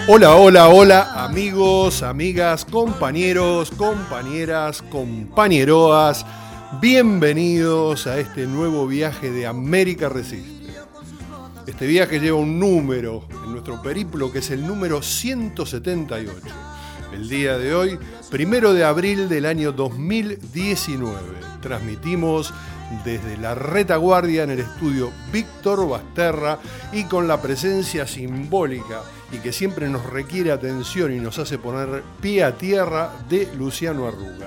Hola, hola, hola, amigos, amigas, compañeros, compañeras, compañeroas. Bienvenidos a este nuevo viaje de América Resiste. Este viaje lleva un número en nuestro periplo que es el número 178. El día de hoy, 1 de abril del año 2019. Transmitimos desde la retaguardia en el estudio Víctor Basterra y con la presencia simbólica y que siempre nos requiere atención y nos hace poner pie a tierra de Luciano Arruga.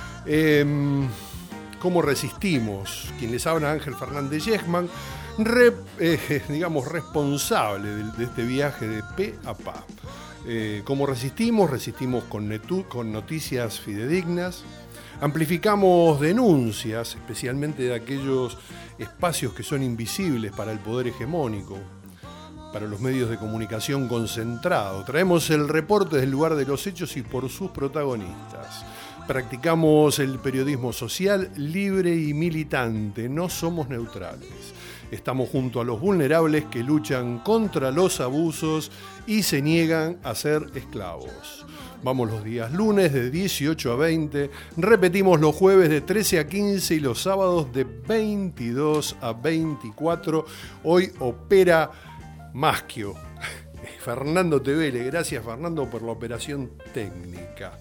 ¿Cómo resistimos? Quien les habla, Ángel Fernández Yesman, digamos responsable de este viaje de pe a pa. ¿Cómo resistimos? Resistimos con noticias fidedignas. Amplificamos denuncias, especialmente de aquellos espacios que son invisibles para el poder hegemónico, para los medios de comunicación concentrados. Traemos el reporte del lugar de los hechos y por sus protagonistas. Practicamos el periodismo social libre y militante, no somos neutrales. Estamos junto a los vulnerables que luchan contra los abusos y se niegan a ser esclavos. Vamos los días lunes de 18 a 20, repetimos los jueves de 13 a 15 y los sábados de 22 a 24. Hoy opera Maschio, Fernando Tevele. Gracias, Fernando, por la operación técnica.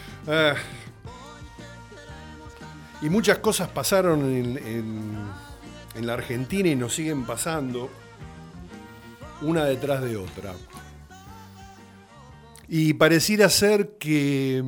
Y muchas cosas pasaron en la Argentina y nos siguen pasando una detrás de otra. Y pareciera ser que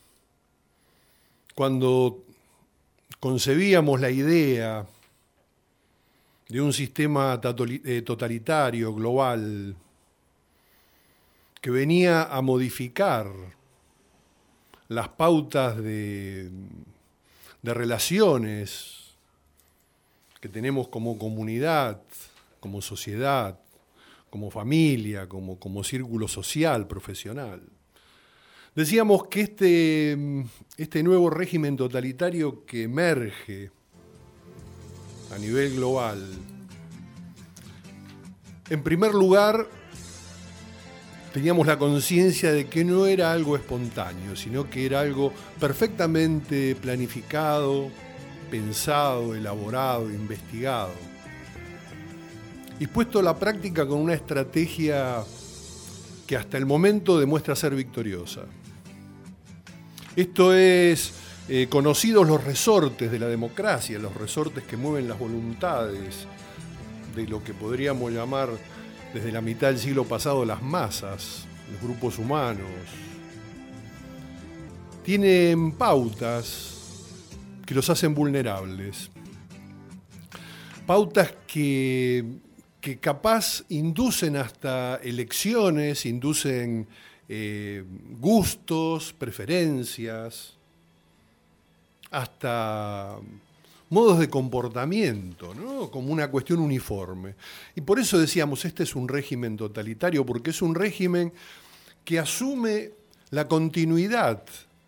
cuando concebíamos la idea de un sistema totalitario, global, que venía a modificar las pautas de relaciones que tenemos como comunidad, como sociedad, como familia, como círculo social, profesional. Decíamos que este nuevo régimen totalitario que emerge a nivel global, en primer lugar, teníamos la conciencia de que no era algo espontáneo, sino que era algo perfectamente planificado, pensado, elaborado, investigado, y puesto a la práctica con una estrategia que hasta el momento demuestra ser victoriosa. Esto es, conocidos los resortes de la democracia, los resortes que mueven las voluntades de lo que podríamos llamar desde la mitad del siglo pasado las masas, los grupos humanos. Tienen pautas que los hacen vulnerables. Pautas que capaz inducen hasta elecciones, inducen gustos, preferencias, hasta modos de comportamiento, ¿no? Como una cuestión uniforme. Y por eso decíamos, este es un régimen totalitario, porque es un régimen que asume la continuidad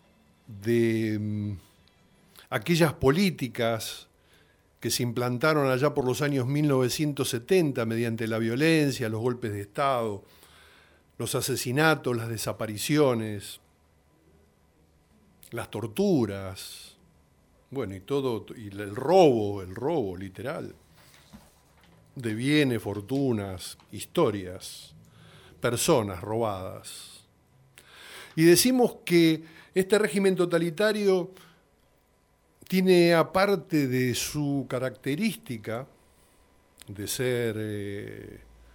de aquellas políticas que se implantaron allá por los años 1970 mediante la violencia, los golpes de Estado, los asesinatos, las desapariciones, las torturas, bueno, y todo, y el robo literal, de bienes, fortunas, historias, personas robadas. Y decimos que este régimen totalitario tiene, aparte de su característica de ser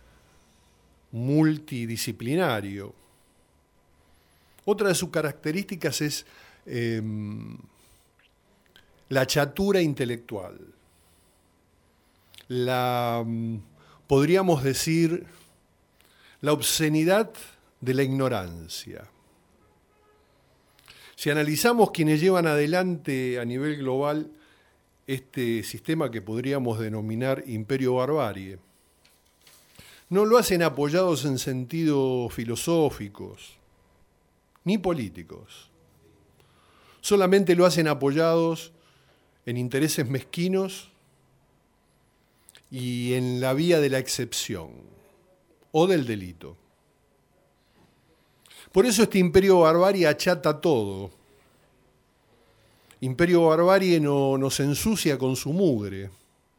multidisciplinario, otra de sus características es la chatura intelectual, podríamos decir, la obscenidad de la ignorancia. Si analizamos quienes llevan adelante a nivel global este sistema que podríamos denominar imperio barbarie, no lo hacen apoyados en sentidos filosóficos ni políticos. Solamente lo hacen apoyados en intereses mezquinos y en la vía de la excepción o del delito. Por eso este imperio barbarie achata todo. Imperio barbarie nos ensucia con su mugre.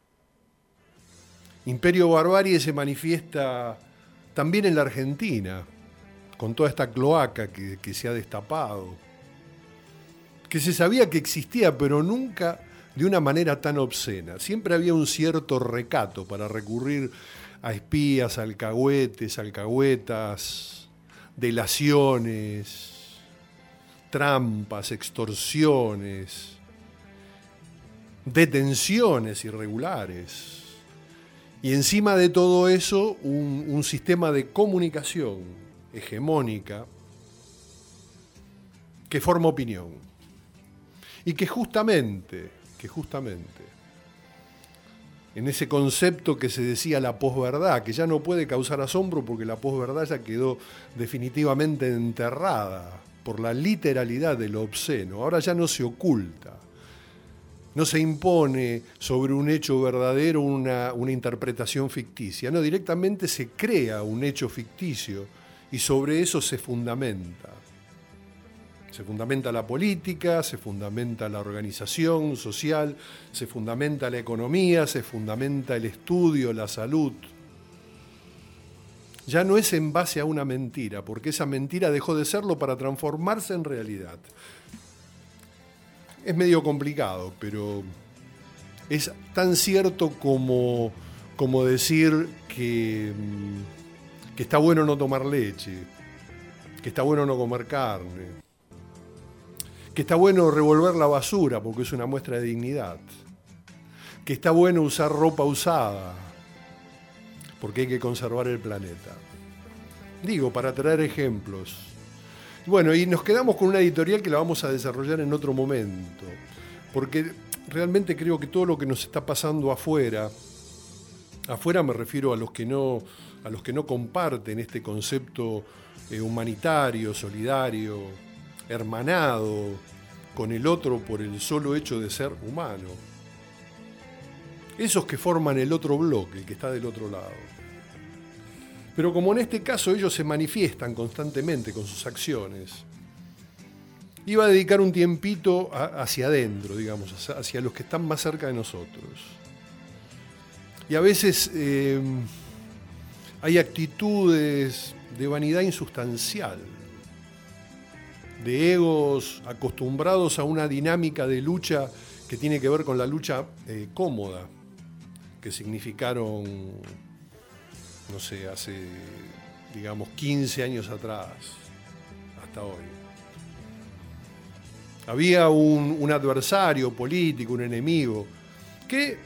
Imperio barbarie se manifiesta también en la Argentina, con toda esta cloaca que se ha destapado, que se sabía que existía, pero nunca de una manera tan obscena. Siempre había un cierto recato para recurrir a espías, alcahuetes, alcahuetas, delaciones, trampas, extorsiones, detenciones irregulares. Y encima de todo eso, un sistema de comunicación hegemónica que forma opinión. Y que justamente, en ese concepto que se decía la posverdad, que ya no puede causar asombro porque la posverdad ya quedó definitivamente enterrada por la literalidad de lo obsceno, ahora ya no se oculta. No se impone sobre un hecho verdadero una interpretación ficticia, no, directamente se crea un hecho ficticio y sobre eso se fundamenta. Se fundamenta la política, se fundamenta la organización social, se fundamenta la economía, se fundamenta el estudio, la salud. Ya no es en base a una mentira, porque esa mentira dejó de serlo para transformarse en realidad. Es medio complicado, pero es tan cierto como decir que está bueno no tomar leche, que está bueno no comer carne, que está bueno revolver la basura porque es una muestra de dignidad, que está bueno usar ropa usada porque hay que conservar el planeta. Digo, para traer ejemplos. Bueno, y nos quedamos con una editorial que la vamos a desarrollar en otro momento, porque realmente creo que todo lo que nos está pasando afuera me refiero a los que no comparten este concepto humanitario, solidario, hermanado con el otro por el solo hecho de ser humano. Esos que forman el otro bloque, el que está del otro lado. Pero como en este caso ellos se manifiestan constantemente con sus acciones, iba a dedicar un tiempito hacia adentro, digamos, hacia los que están más cerca de nosotros. Y a veces hay actitudes de vanidad insustancial, de egos acostumbrados a una dinámica de lucha que tiene que ver con la lucha cómoda, que significaron, no sé, hace, digamos, 15 años atrás, hasta hoy. Había un adversario político, un enemigo, que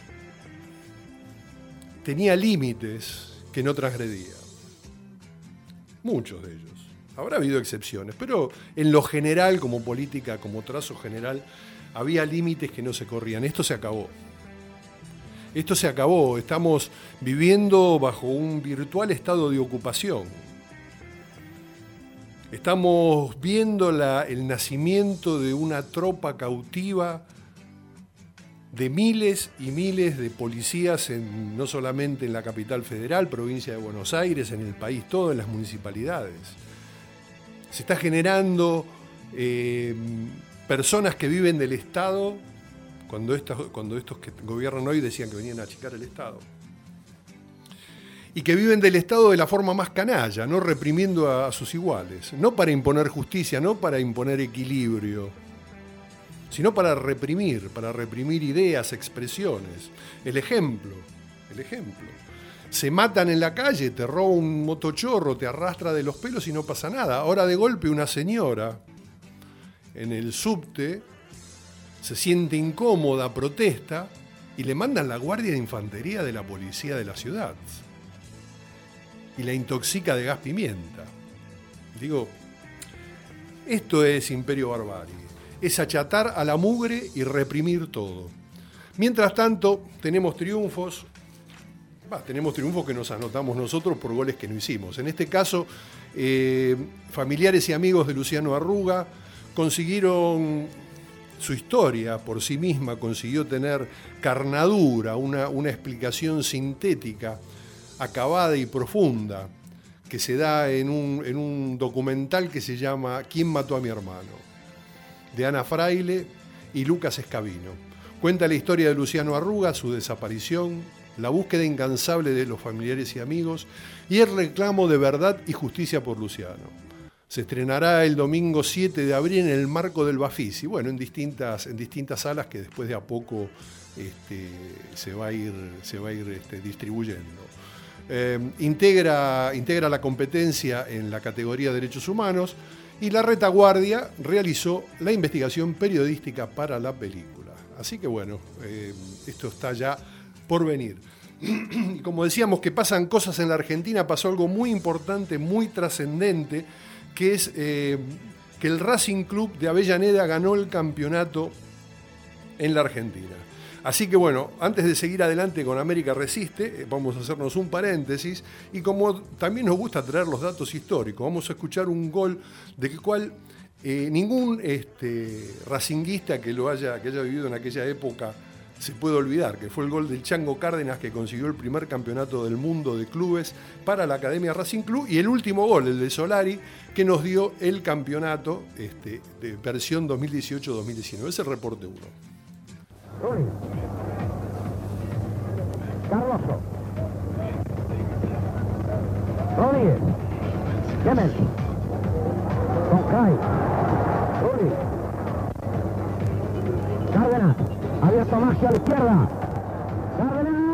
tenía límites que no transgredía. Muchos de ellos. Habrá habido excepciones, pero en lo general, como política, como trazo general, había límites que no se corrían. Esto se acabó. Esto se acabó, estamos viviendo bajo un virtual estado de ocupación. Estamos viendo el nacimiento de una tropa cautiva de miles y miles de policías, no solamente en la capital federal, provincia de Buenos Aires, en el país todo, en las municipalidades. Se está generando personas que viven del Estado, cuando estos que gobiernan hoy decían que venían a achicar el Estado. Y que viven del Estado de la forma más canalla, no reprimiendo a sus iguales. No para imponer justicia, no para imponer equilibrio, sino para reprimir ideas, expresiones. El ejemplo. Se matan en la calle, te roba un motochorro, te arrastra de los pelos y no pasa nada. Ahora de golpe una señora en el subte se siente incómoda, protesta y le mandan la guardia de infantería de la policía de la ciudad y la intoxica de gas pimienta. Digo, esto es imperio barbarie, es achatar a la mugre y reprimir todo. Mientras tanto, tenemos triunfos que nos anotamos nosotros por goles que no hicimos. En este caso, familiares y amigos de Luciano Arruga consiguieron su historia por sí misma, consiguió tener carnadura, una explicación sintética, acabada y profunda, que se da en un documental que se llama ¿Quién mató a mi hermano?, de Ana Fraile y Lucas Escabino. Cuenta la historia de Luciano Arruga, su desaparición, la búsqueda incansable de los familiares y amigos y el reclamo de verdad y justicia por Luciano. Se estrenará el domingo 7 de abril en el marco del Bafisi, bueno, en distintas salas que después de a poco se va a ir distribuyendo. Integra la competencia en la categoría de Derechos Humanos y La Retaguardia realizó la investigación periodística para la película. Así que bueno, esto está ya por venir. Como decíamos que pasan cosas en la Argentina, pasó algo muy importante, muy trascendente, que es que el Racing Club de Avellaneda ganó el campeonato en la Argentina. Así que bueno, antes de seguir adelante con América Resiste, vamos a hacernos un paréntesis y como también nos gusta traer los datos históricos, vamos a escuchar un gol de cual ningún racinguista que haya vivido en aquella época se puede olvidar, que fue el gol del Chango Cárdenas, que consiguió el primer campeonato del mundo de clubes para la Academia Racing Club, y el último gol, el de Solari, que nos dio el campeonato de versión 2018-2019. Es el reporte 1. Rulli. Cardoso. Rodríguez. Yemen. Concay. Rulli. Cárdenas. Abierto Maxi a la izquierda. Cárdenas.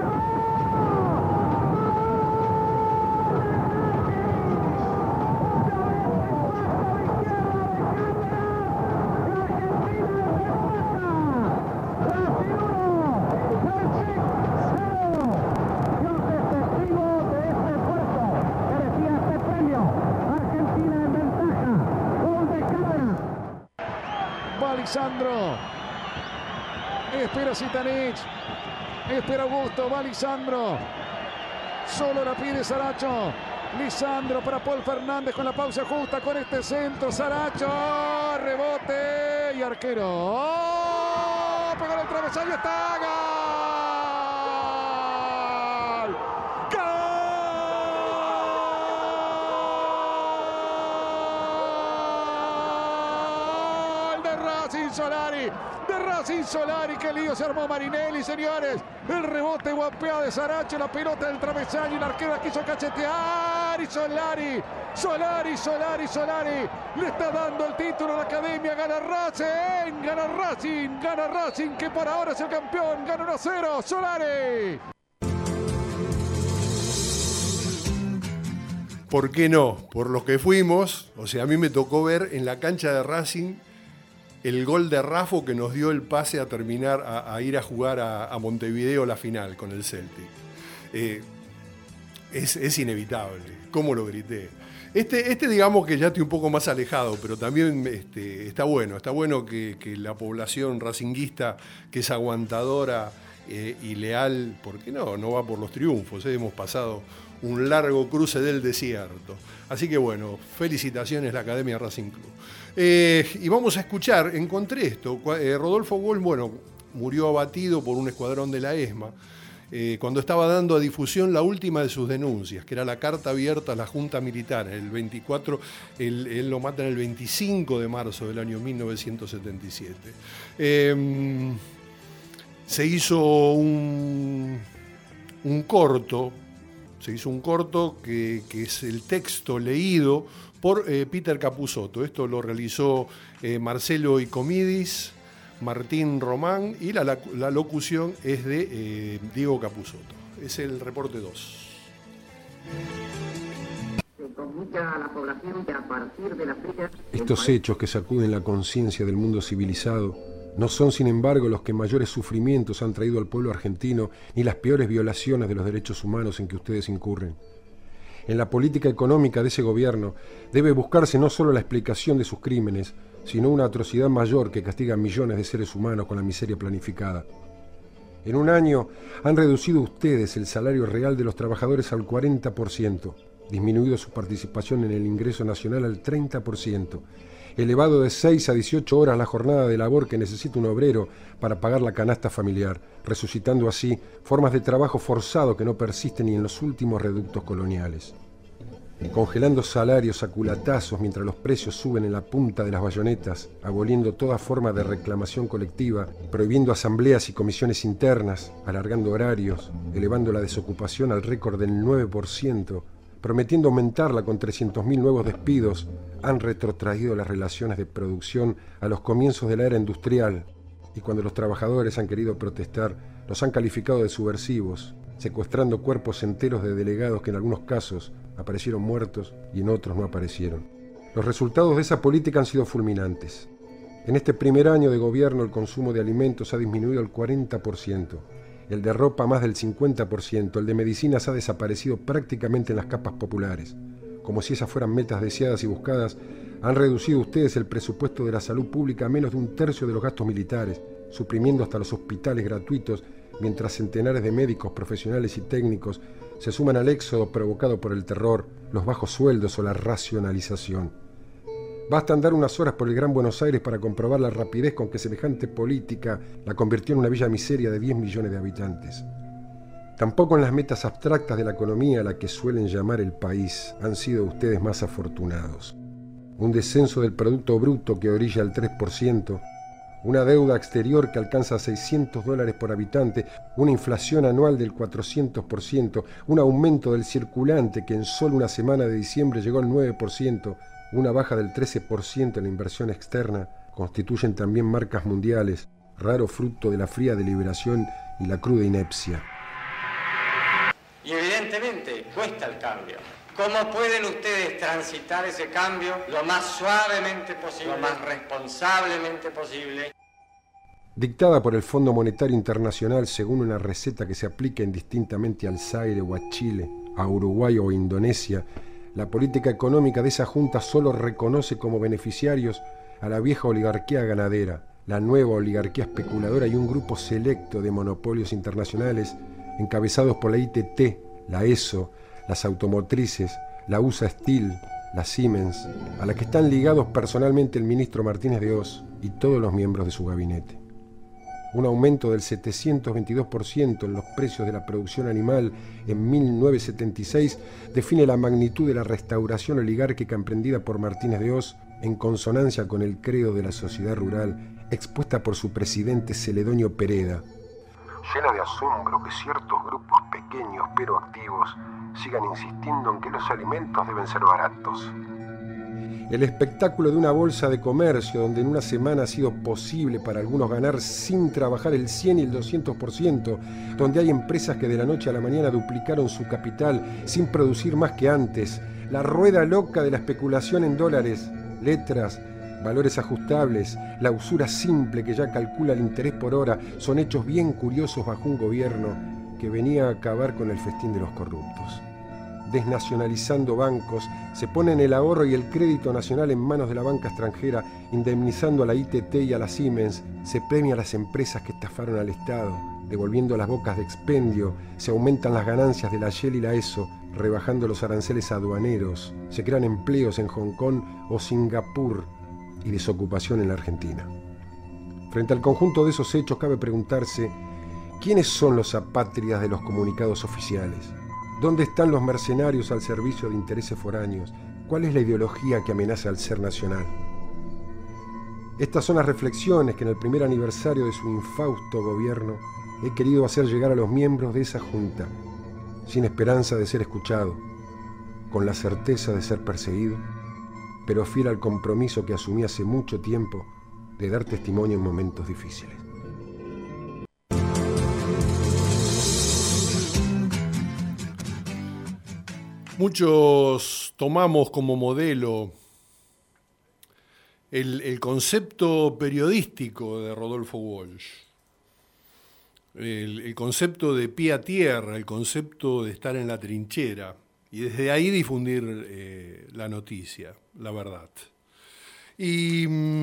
Lisandro, espera Zitanich, espera Augusto, va Lisandro, solo la pide Saracho, Lisandro para Paul Fernández con la pausa justa con este centro, Saracho, rebote y arquero, ¡oh! Pegó el travesaño, está, ¡gol! De Racing Solari, qué lío se armó Marinelli, señores. El rebote guapeado de Saracho, la pelota del travesaño y el arquero la quiso cachetear. Y Solari le está dando el título a la Academia. Gana Racing, que por ahora es el campeón. Gana 1-0, Solari. ¿Por qué no? Por los que fuimos, o sea, a mí me tocó ver en la cancha de Racing el gol de Raffo que nos dio el pase a terminar, a ir a jugar a Montevideo la final con el Celtic. Es inevitable. ¿Cómo lo grité? Digamos que ya estoy un poco más alejado, pero también está bueno que la población racinguista, que es aguantadora y leal, porque no va por los triunfos. Hemos pasado un largo cruce del desierto. Así que bueno, felicitaciones a la Academia Racing Club. Y vamos a escuchar, encontré esto, Rodolfo Walsh, murió abatido por un escuadrón de la ESMA, cuando estaba dando a difusión la última de sus denuncias, que era la carta abierta a la Junta Militar. El 24, él lo mata en el 25 de marzo del año 1977. Se hizo un corto que es el texto leído por Peter Capusotto. Esto lo realizó Marcelo Icomidis, Martín Román, y la locución es de Diego Capusotto. Es el reporte 2. Estos hechos que sacuden la conciencia del mundo civilizado no son, sin embargo, los que mayores sufrimientos han traído al pueblo argentino, ni las peores violaciones de los derechos humanos en que ustedes incurren. En la política económica de ese gobierno debe buscarse no solo la explicación de sus crímenes, sino una atrocidad mayor que castiga a millones de seres humanos con la miseria planificada. En un año han reducido ustedes el salario real de los trabajadores al 40%, disminuido su participación en el ingreso nacional al 30%, elevado de 6 a 18 horas la jornada de labor que necesita un obrero para pagar la canasta familiar, resucitando así formas de trabajo forzado que no persisten ni en los últimos reductos coloniales. congelando salarios a culatazos mientras los precios suben en la punta de las bayonetas, aboliendo toda forma de reclamación colectiva, prohibiendo asambleas y comisiones internas, alargando horarios, elevando la desocupación al récord del 9%, prometiendo aumentarla con 300.000 nuevos despidos, han retrotraído las relaciones de producción a los comienzos de la era industrial, y cuando los trabajadores han querido protestar, los han calificado de subversivos, secuestrando cuerpos enteros de delegados que en algunos casos aparecieron muertos y en otros no aparecieron. Los resultados de esa política han sido fulminantes. En este primer año de gobierno el consumo de alimentos ha disminuido al 40%, el de ropa más del 50%, el de medicinas ha desaparecido prácticamente en las capas populares. Como si esas fueran metas deseadas y buscadas, han reducido ustedes el presupuesto de la salud pública a menos de 1/3 de los gastos militares, suprimiendo hasta los hospitales gratuitos, mientras centenares de médicos, profesionales y técnicos se suman al éxodo provocado por el terror, los bajos sueldos o la racionalización. Basta andar unas horas por el Gran Buenos Aires para comprobar la rapidez con que semejante política la convirtió en una villa miseria de 10 millones de habitantes. Tampoco en las metas abstractas de la economía, a la que suelen llamar el país, han sido ustedes más afortunados. Un descenso del Producto Bruto que orilla al 3%, una deuda exterior que alcanza $600 por habitante, una inflación anual del 400%, un aumento del circulante que en solo una semana de diciembre llegó al 9%, una baja del 13% en la inversión externa, constituyen también marcas mundiales, raro fruto de la fría deliberación y la cruda inepcia. Y evidentemente cuesta el cambio. ¿Cómo pueden ustedes transitar ese cambio lo más suavemente posible, lo más responsablemente posible? Dictada por el Fondo Monetario Internacional según una receta que se aplica indistintamente al Zaire o a Chile, a Uruguay o a Indonesia, la política económica de esa junta solo reconoce como beneficiarios a la vieja oligarquía ganadera, la nueva oligarquía especuladora y un grupo selecto de monopolios internacionales encabezados por la ITT, la ESO, las automotrices, la USA Steel, la Siemens, a la que están ligados personalmente el ministro Martínez de Oz y todos los miembros de su gabinete. Un aumento del 722% en los precios de la producción animal en 1976 define la magnitud de la restauración oligárquica emprendida por Martínez de Oz en consonancia con el credo de la sociedad rural expuesta por su presidente Celedonio Pereda. Llena de asombro que ciertos grupos pequeños pero activos sigan insistiendo en que los alimentos deben ser baratos. El espectáculo de una bolsa de comercio donde en una semana ha sido posible para algunos ganar sin trabajar el 100 y el 200%, donde hay empresas que de la noche a la mañana duplicaron su capital sin producir más que antes, la rueda loca de la especulación en dólares, letras, valores ajustables, la usura simple que ya calcula el interés por hora, son hechos bien curiosos bajo un gobierno que venía a acabar con el festín de los corruptos. Desnacionalizando bancos, se ponen el ahorro y el crédito nacional en manos de la banca extranjera, indemnizando a la ITT y a la Siemens, se premia a las empresas que estafaron al Estado, devolviendo las bocas de expendio, se aumentan las ganancias de la Shell y la ESO, rebajando los aranceles aduaneros, se crean empleos en Hong Kong o Singapur y desocupación en la Argentina. Frente al conjunto de esos hechos cabe preguntarse, ¿quiénes son los apátridas de los comunicados oficiales? ¿Dónde están los mercenarios al servicio de intereses foráneos? ¿Cuál es la ideología que amenaza al ser nacional? Estas son las reflexiones que en el primer aniversario de su infausto gobierno he querido hacer llegar a los miembros de esa junta, sin esperanza de ser escuchado, con la certeza de ser perseguido, pero fiel al compromiso que asumí hace mucho tiempo de dar testimonio en momentos difíciles. Muchos tomamos como modelo el concepto periodístico de Rodolfo Walsh, el concepto de pie a tierra, el concepto de estar en la trinchera y desde ahí difundir la noticia, la verdad. Y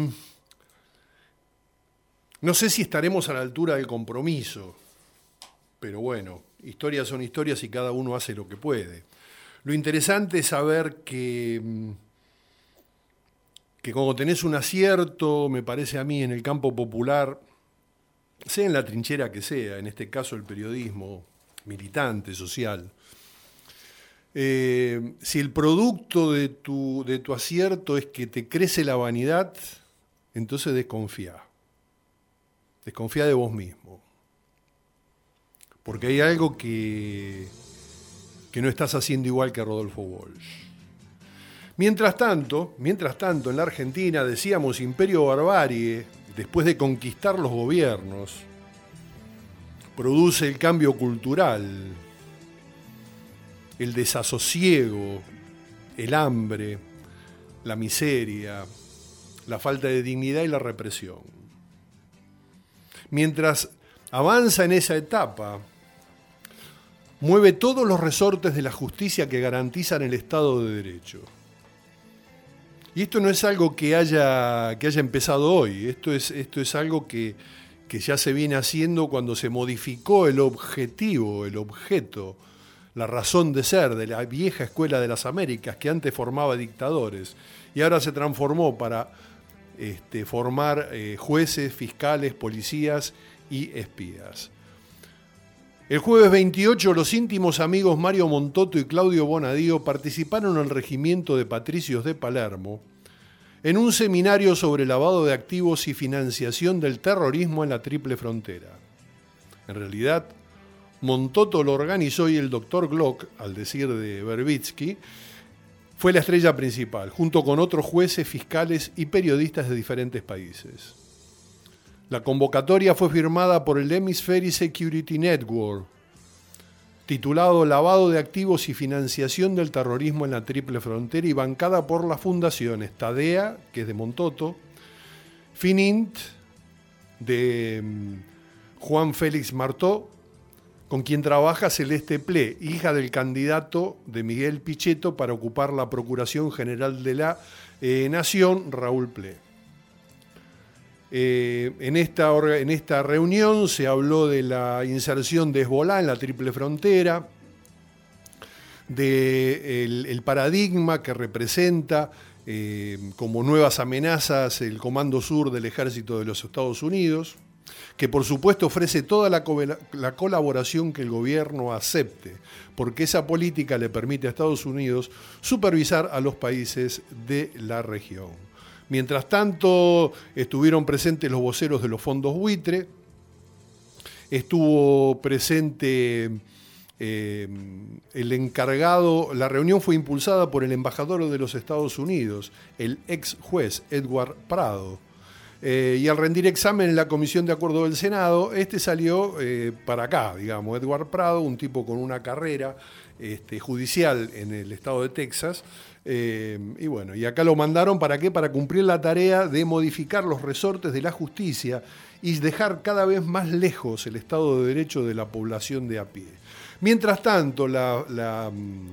no sé si estaremos a la altura del compromiso, pero bueno, historias son historias y cada uno hace lo que puede. Lo interesante es saber que cuando tenés un acierto, me parece a mí, en el campo popular, sea en la trinchera que sea, en este caso el periodismo militante, social, Si el producto de tu acierto es que te crece la vanidad, entonces desconfía. Desconfía de vos mismo. Porque hay algo que no estás haciendo igual que Rodolfo Walsh. Mientras tanto, en la Argentina, decíamos imperio barbarie, después de conquistar los gobiernos, produce el cambio cultural, el desasosiego, el hambre, la miseria, la falta de dignidad y la represión. Mientras avanza en esa etapa, mueve todos los resortes de la justicia que garantizan el Estado de Derecho. Y esto no es algo que haya empezado hoy, esto es algo que ya se viene haciendo cuando se modificó el objetivo, el objeto, la razón de ser de la vieja escuela de las Américas, que antes formaba dictadores, y ahora se transformó para formar jueces, fiscales, policías y espías. El jueves 28, los íntimos amigos Mario Montoto y Claudio Bonadío participaron en el Regimiento de Patricios de Palermo en un seminario sobre lavado de activos y financiación del terrorismo en la Triple Frontera. En realidad, Montoto lo organizó y el doctor Glock, al decir de Verbitsky, fue la estrella principal, junto con otros jueces, fiscales y periodistas de diferentes países. La convocatoria fue firmada por el Hemisphere Security Network, titulado Lavado de Activos y Financiación del Terrorismo en la Triple Frontera y bancada por las fundaciones Tadea, que es de Montoto, Finint, de Juan Félix Martó, con quien trabaja Celeste Ple, hija del candidato de Miguel Pichetto para ocupar la Procuración General de la Nación, Raúl Ple. En esta reunión se habló de la inserción de Hezbolá en la Triple Frontera, del paradigma que representa como nuevas amenazas el Comando Sur del Ejército de los Estados Unidos, que por supuesto ofrece toda la colaboración que el gobierno acepte, porque esa política le permite a Estados Unidos supervisar a los países de la región. Mientras tanto, estuvieron presentes los voceros de los fondos buitre, estuvo presente el encargado, la reunión fue impulsada por el embajador de los Estados Unidos, el ex juez Edward Prado, y al rendir examen en la Comisión de Acuerdo del Senado, salió para acá, digamos, Edward Prado, un tipo con una carrera judicial en el estado de Texas, y bueno, y acá lo mandaron ¿para qué? Para cumplir la tarea de modificar los resortes de la justicia y dejar cada vez más lejos el Estado de Derecho de la población de a pie. Mientras tanto, la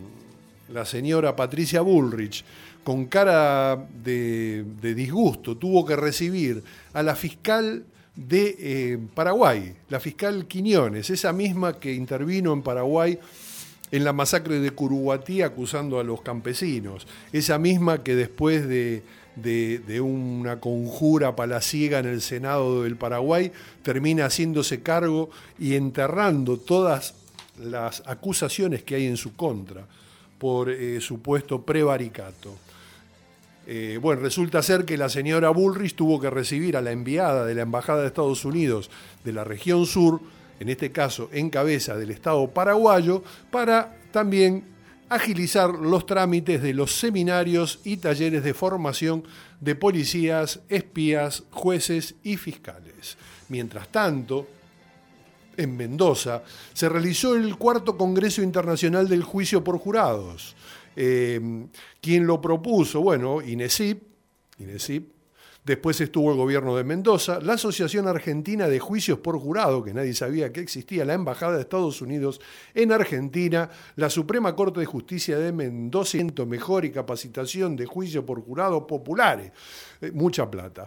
señora Patricia Bullrich, con cara de disgusto, tuvo que recibir a la fiscal de Paraguay, la fiscal Quiñones, esa misma que intervino en Paraguay en la masacre de Curuguatí acusando a los campesinos, esa misma que después de una conjura palaciega en el Senado del Paraguay termina haciéndose cargo y enterrando todas las acusaciones que hay en su contra por supuesto prevaricato. Bueno, resulta ser que la señora Bullrich tuvo que recibir a la enviada de la Embajada de Estados Unidos de la región sur, en este caso en cabeza del Estado paraguayo, para también agilizar los trámites de los seminarios y talleres de formación de policías, espías, jueces y fiscales. Mientras tanto, en Mendoza se realizó el 4º Congreso Internacional del Juicio por Jurados. ¿Quién lo propuso? Bueno, INESIP. Después estuvo el gobierno de Mendoza, la Asociación Argentina de Juicios por Jurado, que nadie sabía que existía, la Embajada de Estados Unidos en Argentina, la Suprema Corte de Justicia de Mendoza, mejor y capacitación de juicio por jurado populares. Mucha plata.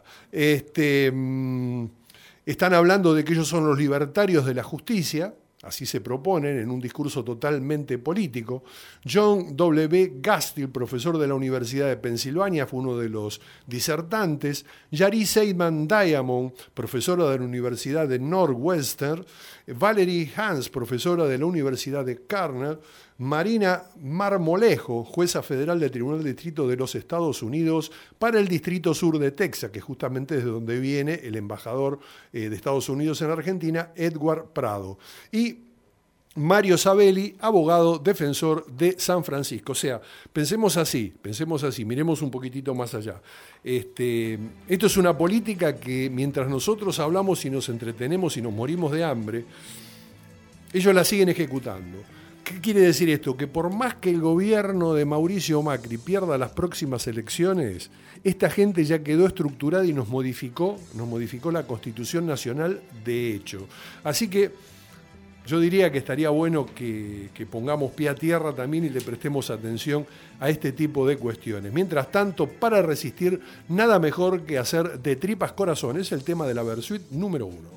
Están hablando de que ellos son los libertarios de la justicia, así se proponen en un discurso totalmente político. John W. Gastill, profesor de la Universidad de Pensilvania, fue uno de los disertantes. Yari Seidman Diamond, profesora de la Universidad de Northwestern. Valerie Hans, profesora de la Universidad de Cornell. Marina Marmolejo, jueza federal del Tribunal de Distrito de los Estados Unidos para el Distrito Sur de Texas, que justamente es de donde viene el embajador de Estados Unidos en Argentina, Edward Prado. Y Mario Sabelli, abogado defensor de San Francisco. O sea, pensemos así, miremos un poquitito más allá. Esto es una política que mientras nosotros hablamos y nos entretenemos y nos morimos de hambre, ellos la siguen ejecutando. ¿Qué quiere decir esto? Que por más que el gobierno de Mauricio Macri pierda las próximas elecciones, esta gente ya quedó estructurada y nos modificó la Constitución Nacional de hecho. Así que yo diría que estaría bueno que pongamos pie a tierra también y le prestemos atención a este tipo de cuestiones. Mientras tanto, para resistir, nada mejor que hacer de tripas corazón. Es el tema de la Versuit número 1.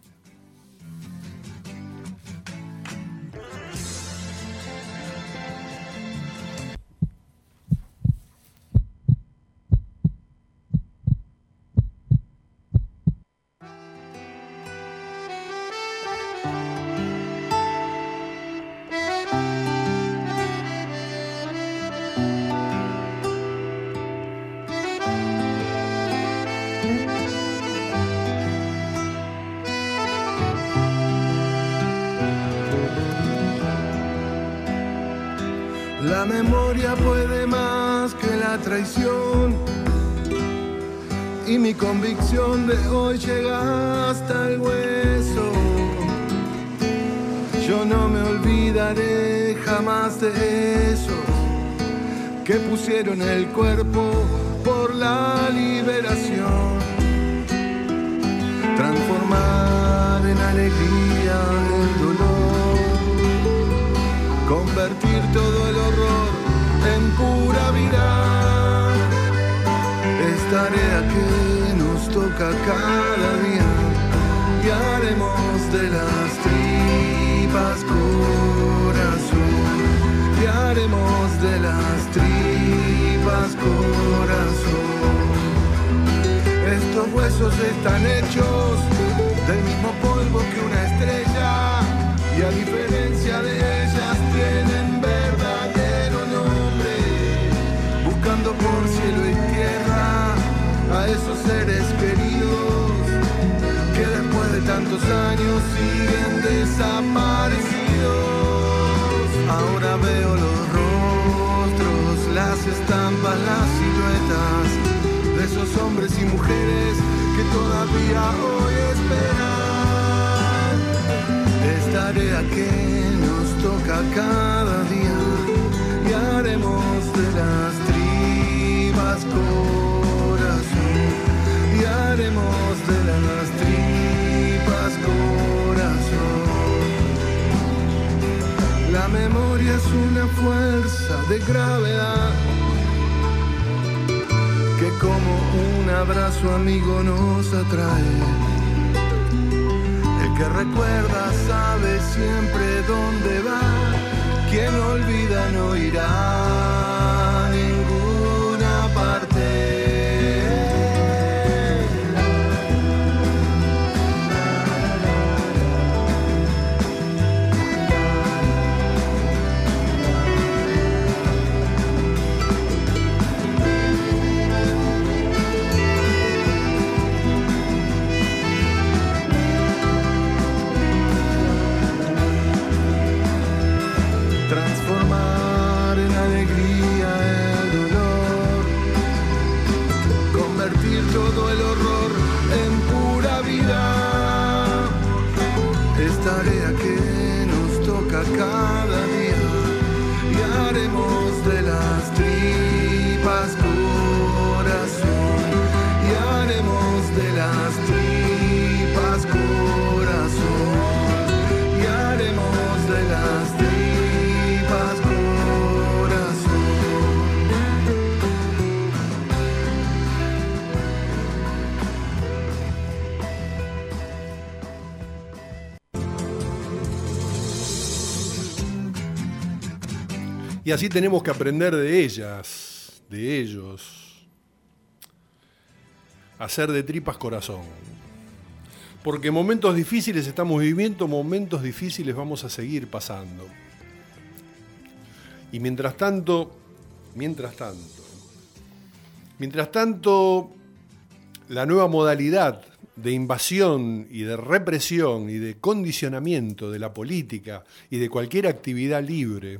La memoria puede más que la traición y mi convicción de hoy llega hasta el hueso. Yo no me olvidaré jamás de esos que pusieron el cuerpo por la liberación. Transformar en alegría el dolor, convertir todo el horror en pura vida. Es tarea que nos toca cada día y haremos de las tripas corazón, y haremos de las tripas corazón. Estos huesos están hechos del mismo polvo que una estrella, y a diferencia de ellas tienen verdadero nombre, buscando por cielo y tierra a esos seres queridos que después de tantos años siguen desaparecidos. Ahora veo los rostros, las estampas, las siluetas de esos hombres y mujeres que todavía hoy esperan. Es tarea que nos toca cada día y haremos de las tripas corazón, y haremos de las tripas corazón. La memoria es una fuerza de gravedad que como un abrazo amigo nos atrae. El que recuerda sabe siempre dónde va, quien olvida no irá a ninguna parte. Transformar en alegría el dolor, convertir todo el horror en pura vida. Es tarea que nos toca cada día y haremos de las tripas corazón, y haremos de las tripas corazón, y haremos de las tripas corazón. Y así tenemos que aprender de ellas, de ellos, hacer de tripas corazón. Porque momentos difíciles estamos viviendo, momentos difíciles vamos a seguir pasando. Y mientras tanto, la nueva modalidad de invasión y de represión y de condicionamiento de la política y de cualquier actividad libre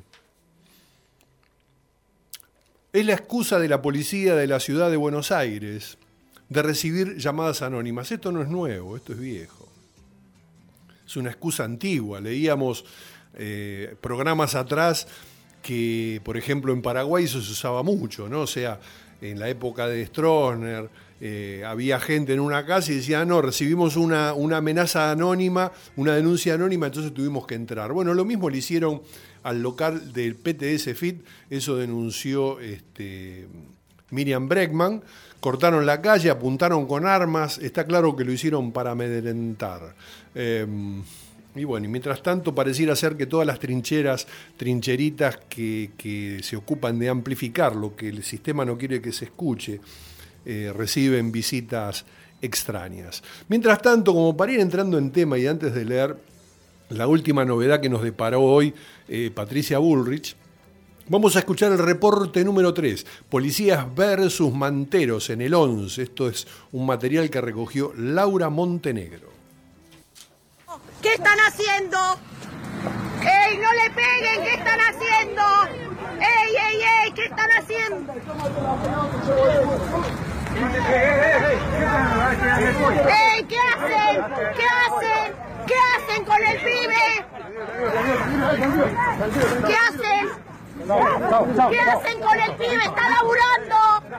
es la excusa de la policía de la ciudad de Buenos Aires de recibir llamadas anónimas. Esto no es nuevo, esto es viejo. Es una excusa antigua. Leíamos programas atrás que, por ejemplo, en Paraguay eso se usaba mucho, ¿no? O sea, en la época de Stroessner, había gente en una casa y decía, no, recibimos una amenaza anónima, una denuncia anónima, entonces tuvimos que entrar. Bueno, lo mismo le hicieron al local del PTS FIT, eso denunció Miriam Bregman, cortaron la calle, apuntaron con armas, está claro que lo hicieron para amedrentar. Y bueno, y mientras tanto pareciera ser que todas las trincheritas que se ocupan de amplificar lo que el sistema no quiere que se escuche, reciben visitas extrañas. Mientras tanto, como para ir entrando en tema y antes de leer la última novedad que nos deparó hoy Patricia Bullrich, vamos a escuchar el reporte número 3, Policías versus Manteros en el 11. Esto es un material que recogió Laura Montenegro. ¿Qué están haciendo? ¡Ey, no le peguen! ¿Qué están haciendo? ¡Ey, ey, ey! ¿Qué están haciendo? ¡Ey! ¿Qué hacen? ¿Qué hacen? ¿Qué hacen con el pibe? ¿Qué hacen? ¿Qué hacen con el pibe? ¡Está laburando!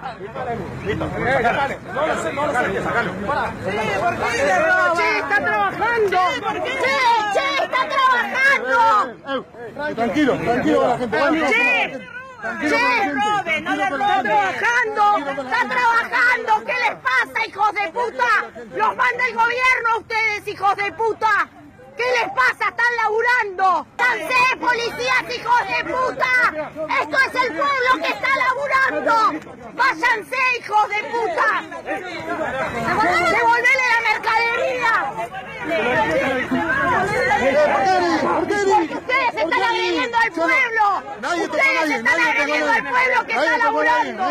¡Che, está trabajando! ¡Che, está trabajando! Tranquilo, la gente. ¡Che, no le roben! ¡Está trabajando! ¿Qué les pasa, hijos de puta? ¡Los manda el gobierno a ustedes, hijos de puta! ¿Qué les pasa? ¡Están laburando! ¡Váyanse, policías, hijos de puta! ¡Esto es el pueblo que está laburando! ¡Váyanse, hijos de puta! ¡Devolvele la mercadería! Porque ustedes están agrediendo al pueblo. Ustedes están agrediendo al pueblo que está laburando.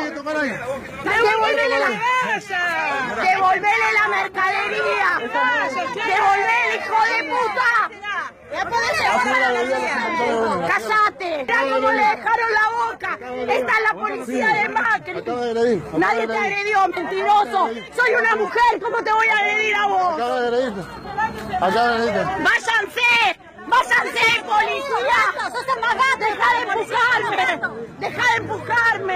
Devolvele la mercadería. Devolvele, hijo de puta. ¡Cállate! ¡Mira cómo le dejaron la boca! ¡Esta es la policía de Macri! ¡Nadie te agredió, mentiroso! ¡Soy una mujer! ¿Cómo te voy a agredir a vos? ¡Váyanse! ¡Váyanse, policía! ¡Deja de empujarme! ¡Deja de empujarme!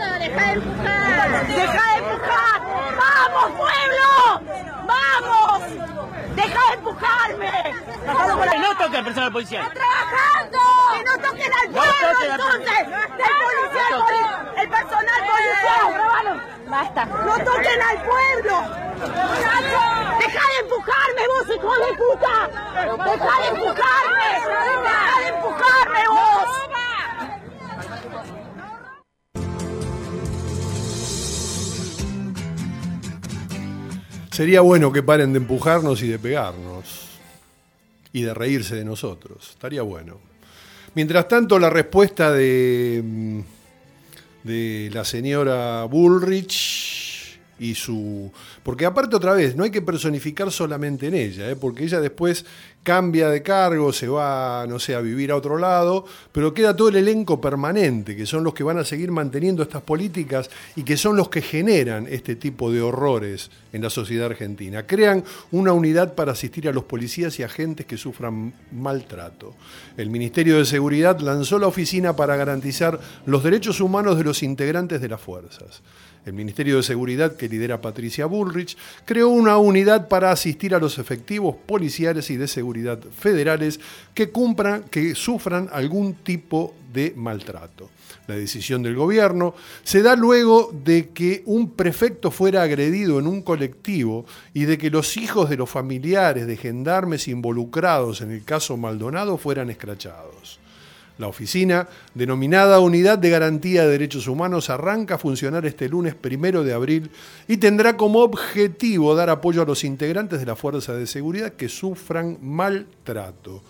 ¡Deja de empujar! ¡Vamos, pueblo! ¡Vamos! ¡Deja de empujarme! No toque al personal policial. ¡Está trabajando! ¡Que no toquen al pueblo, entonces! ¡El personal policial! ¡Basta! ¡No toquen al pueblo! ¡Deja de empujarme, vos, hijo de puta! ¡Deja de empujarme! ¡Deja de empujarme, vos! Sería bueno que paren de empujarnos y de pegarnos y de reírse de nosotros. Estaría bueno. Mientras tanto, la respuesta de la señora Bullrich y su... Porque aparte, otra vez, no hay que personificar solamente en ella, porque ella después cambia de cargo, se va, no sé, a vivir a otro lado, pero queda todo el elenco permanente, que son los que van a seguir manteniendo estas políticas y que son los que generan este tipo de horrores en la sociedad argentina. Crean una unidad para asistir a los policías y agentes que sufran maltrato. El Ministerio de Seguridad lanzó la oficina para garantizar los derechos humanos de los integrantes de las fuerzas. El Ministerio de Seguridad, que lidera Patricia Bullrich, creó una unidad para asistir a los efectivos policiales y de seguridad federales que sufran algún tipo de maltrato. La decisión del gobierno se da luego de que un prefecto fuera agredido en un colectivo y de que los hijos de los familiares de gendarmes involucrados en el caso Maldonado fueran escrachados. La oficina, denominada Unidad de Garantía de Derechos Humanos, arranca a funcionar este lunes 1 de abril y tendrá como objetivo dar apoyo a los integrantes de la Fuerza de Seguridad que sufran maltrato.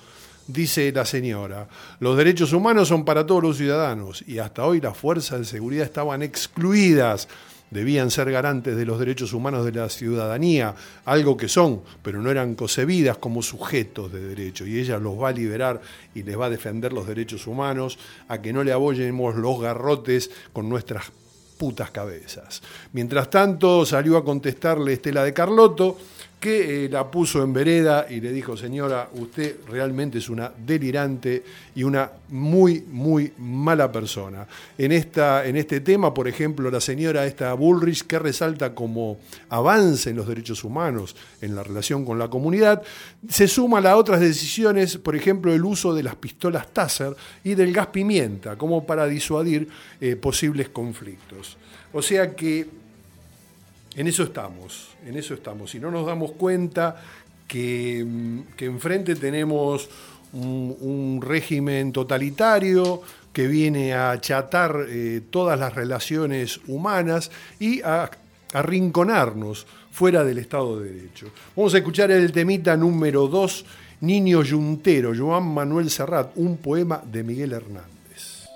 dice la señora. Los derechos humanos son para todos los ciudadanos y hasta hoy las fuerzas de seguridad estaban excluidas. Debían ser garantes de los derechos humanos de la ciudadanía, algo que son, pero no eran concebidas como sujetos de derecho. Y ella los va a liberar y les va a defender los derechos humanos, a que no le abollemos los garrotes con nuestras putas cabezas. Mientras tanto, salió a contestarle Estela de Carlotto, que la puso en vereda y le dijo: señora, usted realmente es una delirante y una muy, muy mala persona. En este tema, por ejemplo, la señora esta Bullrich, que resalta como avance en los derechos humanos en la relación con la comunidad, se suma a otras decisiones, por ejemplo, el uso de las pistolas Taser y del gas pimienta, como para disuadir posibles conflictos. O sea que en eso estamos. Y no nos damos cuenta que enfrente tenemos un régimen totalitario que viene a achatar todas las relaciones humanas y a arrinconarnos fuera del Estado de Derecho. Vamos a escuchar el temita número 2, Niño Yuntero, Joan Manuel Serrat, un poema de Miguel Hernández.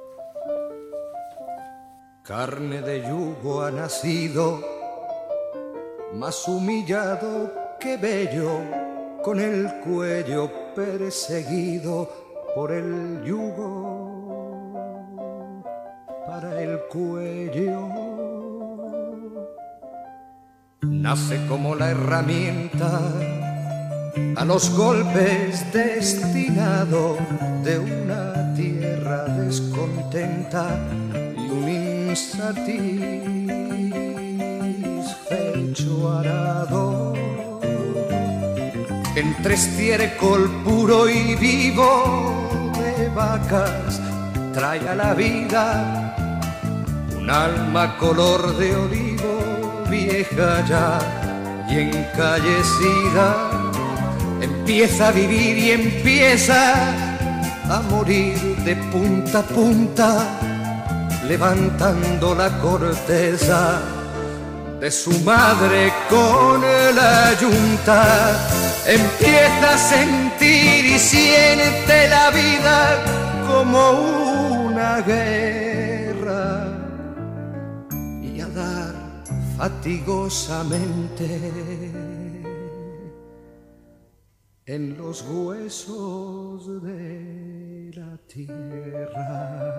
Carne de yugo ha nacido, más humillado que bello, con el cuello perseguido por el yugo, para el cuello. Nace como la herramienta a los golpes destinado de una tierra descontenta y un insatisfecho arado. Entre estiércol puro y vivo de vacas trae a la vida un alma color de olivo, vieja ya y encallecida. Empieza a vivir y empieza a morir de punta a punta, levantando la corteza de su madre con la yunta. Empieza a sentir y siente la vida como una guerra y a dar fatigosamente en los huesos de la tierra.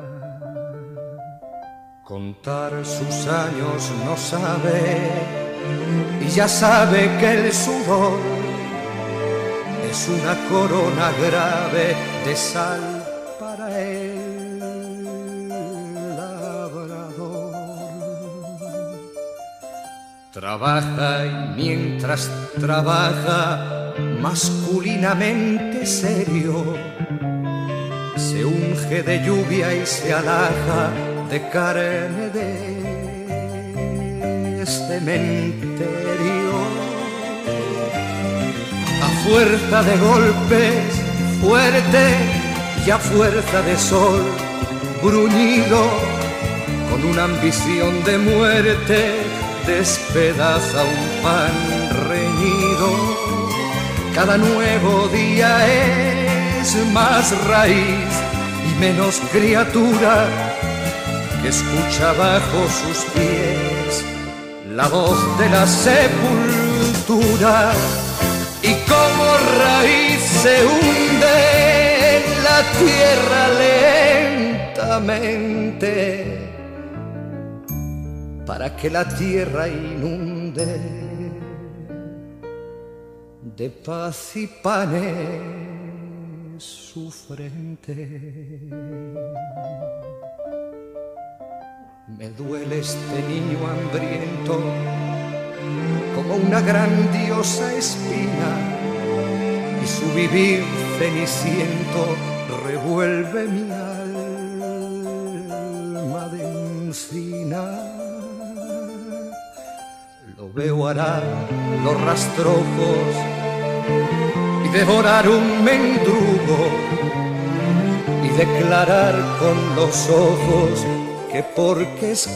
Contar sus años no sabe y ya sabe que el sudor es una corona grave de sal para el labrador. Trabaja y mientras trabaja, masculinamente serio, se unge de lluvia y se alaja de carne de cementerio. A fuerza de golpes fuerte y a fuerza de sol bruñido, con una ambición de muerte despedaza un pan reñido. Cada nuevo día es más raíz y menos criatura que escucha bajo sus pies la voz de la sepultura. Y como raíz se hunde en la tierra lentamente, para que la tierra inunde de paz y panes su frente. Me duele este niño hambriento como una grandiosa espina, y su vivir ceniciento revuelve mi alma de encina. Lo veo arar los rastrojos y devorar un mendrugo y declarar con los ojos que porque es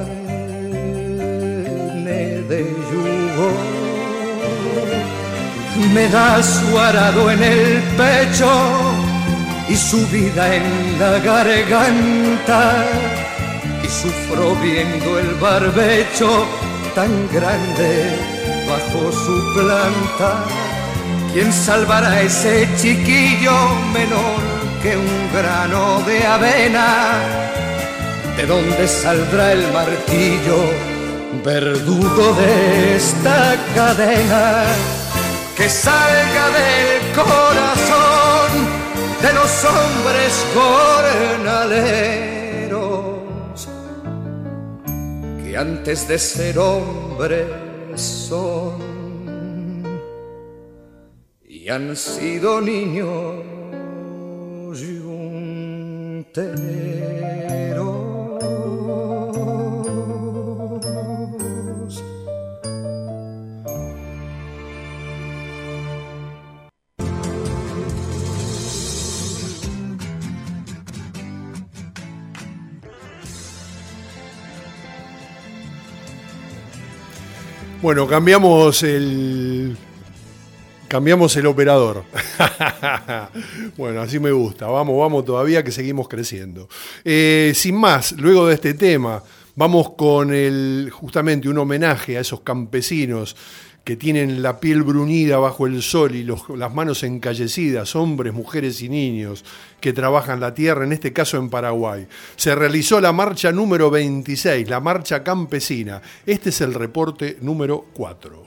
carne de yugo. me da su arado en el pecho y su vida en la garganta, y sufro viendo el barbecho tan grande bajo su planta. ¿Quién salvará a ese chiquillo menor que un grano de avena? ¿De dónde saldrá el martillo, verdugo de esta cadena? Que salga del corazón de los hombres jornaleros, que antes de ser hombres son y han sido niños yunteros. Bueno, cambiamos el operador. Bueno, así me gusta. Vamos todavía que seguimos creciendo. Sin más, luego de este tema, vamos con justamente un homenaje a esos campesinos que tienen la piel bruñida bajo el sol y las manos encallecidas, hombres, mujeres y niños que trabajan la tierra, en este caso en Paraguay. Se realizó la marcha número 26, la marcha campesina. Este es el reporte número 4.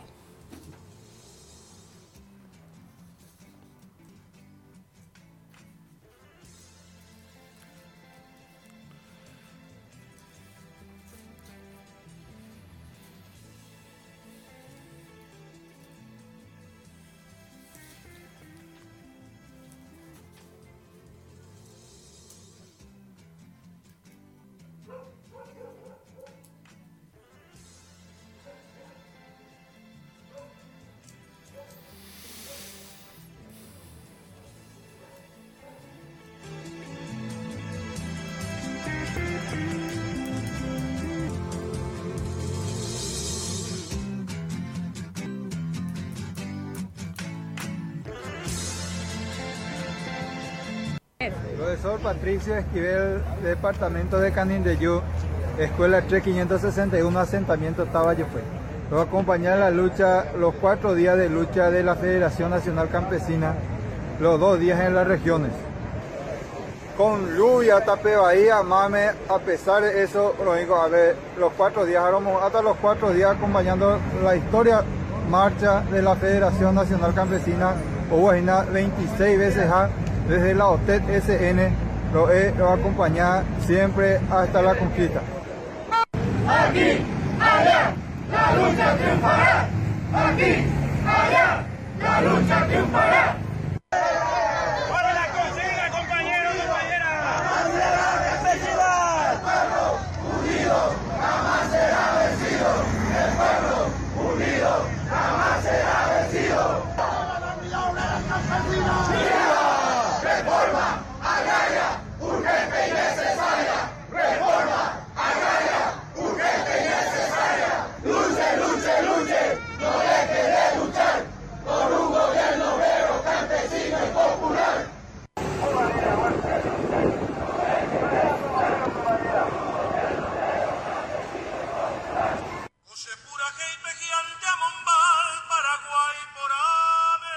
Profesor Patricio Esquivel, Departamento de Canindeyú, Escuela 3561, Asentamiento Tabayofue. Lo va a acompañar en la lucha, los 4 días de lucha de la Federación Nacional Campesina, los 2 días en las regiones. Con lluvia, tapeo ahí, mame, a pesar de eso, lo digo, a ver, los 4 días, hasta los 4 días acompañando la historia marcha de la Federación Nacional Campesina, hubo 26 veces desde la OTET SN, lo va a acompañar siempre hasta la conquista. Aquí, allá, la lucha triunfará. Aquí, allá, la lucha triunfará. ¡Para la consigna, compañeros y compañeras! ¡Jamás será vencido! El pueblo unido jamás será vencido. El pueblo unido jamás será vencido. Reforma agraria, urgente y necesaria. Reforma agraria, urgente y necesaria. Luche, luche, luche, no deje de luchar por un gobierno obrero, campesino y popular. José Pura Jeipe, gigante Amombal, Paraguay por ave.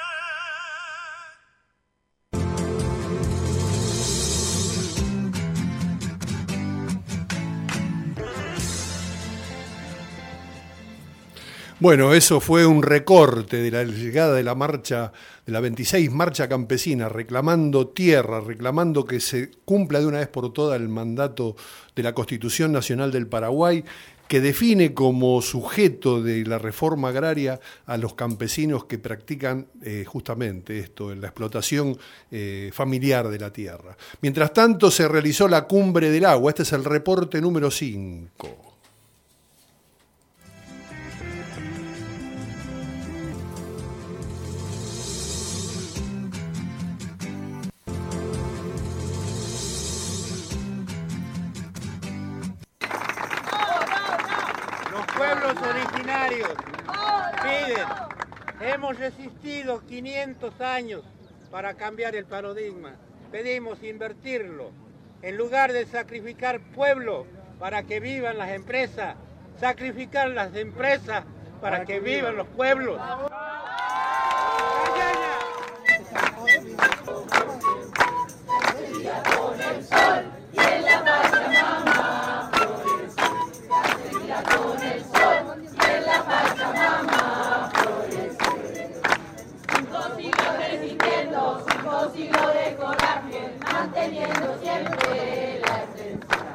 Bueno, eso fue un recorte de la llegada de la marcha, de la 26 marcha campesina, reclamando tierra, reclamando que se cumpla de una vez por todas el mandato de la Constitución Nacional del Paraguay, que define como sujeto de la reforma agraria a los campesinos que practican justamente esto, la explotación familiar de la tierra. Mientras tanto, se realizó la Cumbre del Agua. Este es el reporte número 5. Los pueblos originarios piden Hemos resistido 500 años para cambiar el paradigma. Pedimos invertirlo. En lugar de sacrificar pueblo para que vivan las empresas, sacrificar las empresas para que vivan los pueblos. Con el sol y en la Pachamama florece, con el sol y en la Pachamama florece. 5 siglos resistiendo, 5 siglos de coraje, manteniendo siempre la esencia.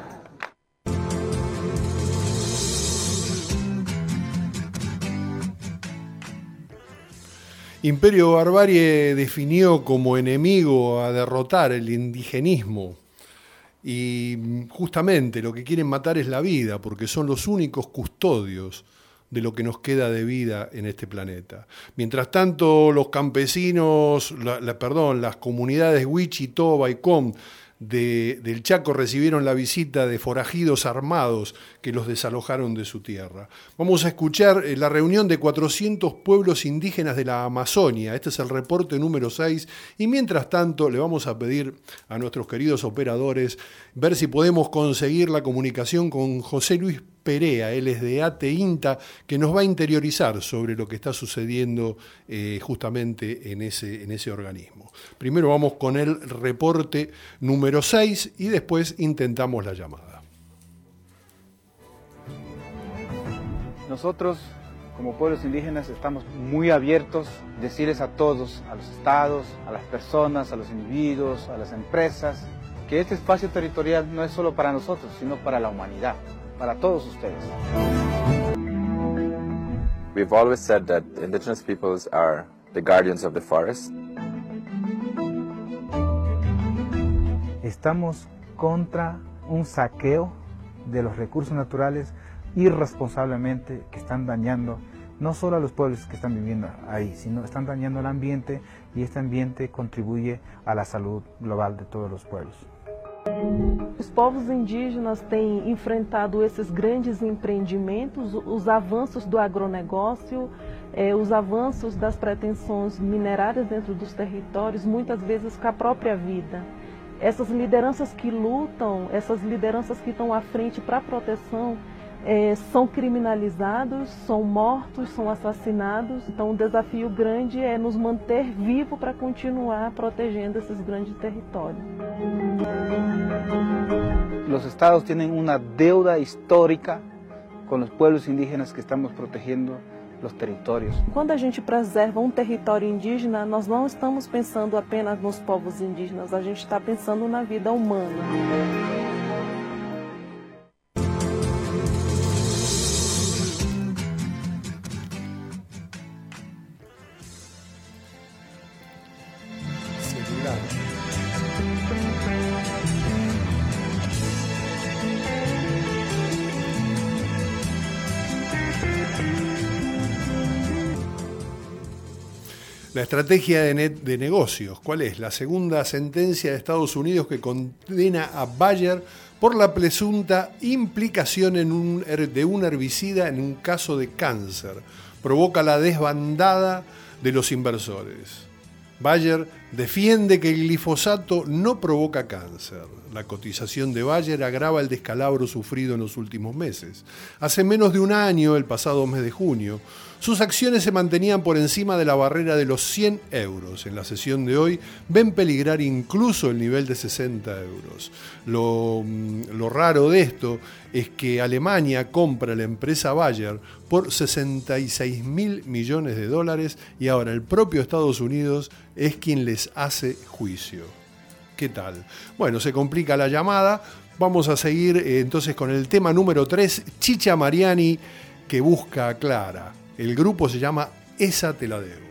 Imperio Barbarie definió como enemigo a derrotar el indigenismo y justamente lo que quieren matar es la vida porque son los únicos custodios de lo que nos queda de vida en este planeta. Mientras tanto, los campesinos, las comunidades Wichi, Toba y Com del Chaco recibieron la visita de forajidos armados que los desalojaron de su tierra. Vamos a escuchar la reunión de 400 pueblos indígenas de la Amazonia. Este es el reporte número 6 y mientras tanto le vamos a pedir a nuestros queridos operadores ver si podemos conseguir la comunicación con José Luis Perea, él es de ATE INTA, que nos va a interiorizar sobre lo que está sucediendo justamente en ese organismo. Primero vamos con el reporte número 6 y después intentamos la llamada. Nosotros, como pueblos indígenas, estamos muy abiertos a decirles a todos, a los estados, a las personas, a los individuos, a las empresas, que este espacio territorial no es solo para nosotros, sino para la humanidad. Para todos ustedes. We've always said that indigenous peoples are the guardians of the forest. Estamos contra un saqueo de los recursos naturales irresponsablemente que están dañando no solo a los pueblos que están viviendo ahí, sino están dañando el ambiente y este ambiente contribuye a la salud global de todos los pueblos. Os povos indígenas têm enfrentado esses grandes empreendimentos, os avanços do agronegócio, os avanços das pretensões minerárias dentro dos territórios, muitas vezes com a própria vida. Essas lideranças que lutam, essas lideranças que estão à frente para a proteção, são criminalizados, são mortos, são assassinados. Então o desafio grande é nos manter vivos para continuar protegendo esses grandes territórios. Los estados tienen una deuda histórica con los pueblos indígenas que estamos protegiendo los territórios. Quando a gente preserva um território indígena, nós não estamos pensando apenas nos povos indígenas, a gente está pensando na vida humana. La estrategia de negocios, ¿cuál es? La segunda sentencia de Estados Unidos que condena a Bayer por la presunta implicación de un herbicida en un caso de cáncer. Provoca la desbandada de los inversores. Bayer defiende que el glifosato no provoca cáncer. La cotización de Bayer agrava el descalabro sufrido en los últimos meses. Hace menos de un año, el pasado mes de junio, sus acciones se mantenían por encima de la barrera de los 100 euros. En la sesión de hoy ven peligrar incluso el nivel de 60 euros. Lo raro de esto es que Alemania compra la empresa Bayer por 66.000 millones de dólares y ahora el propio Estados Unidos es quien les hace juicio. ¿Qué tal? Bueno, se complica la llamada. Vamos a seguir entonces con el tema número 3, Chicha Mariani, que busca a Clara. El grupo se llama Esa te la debo.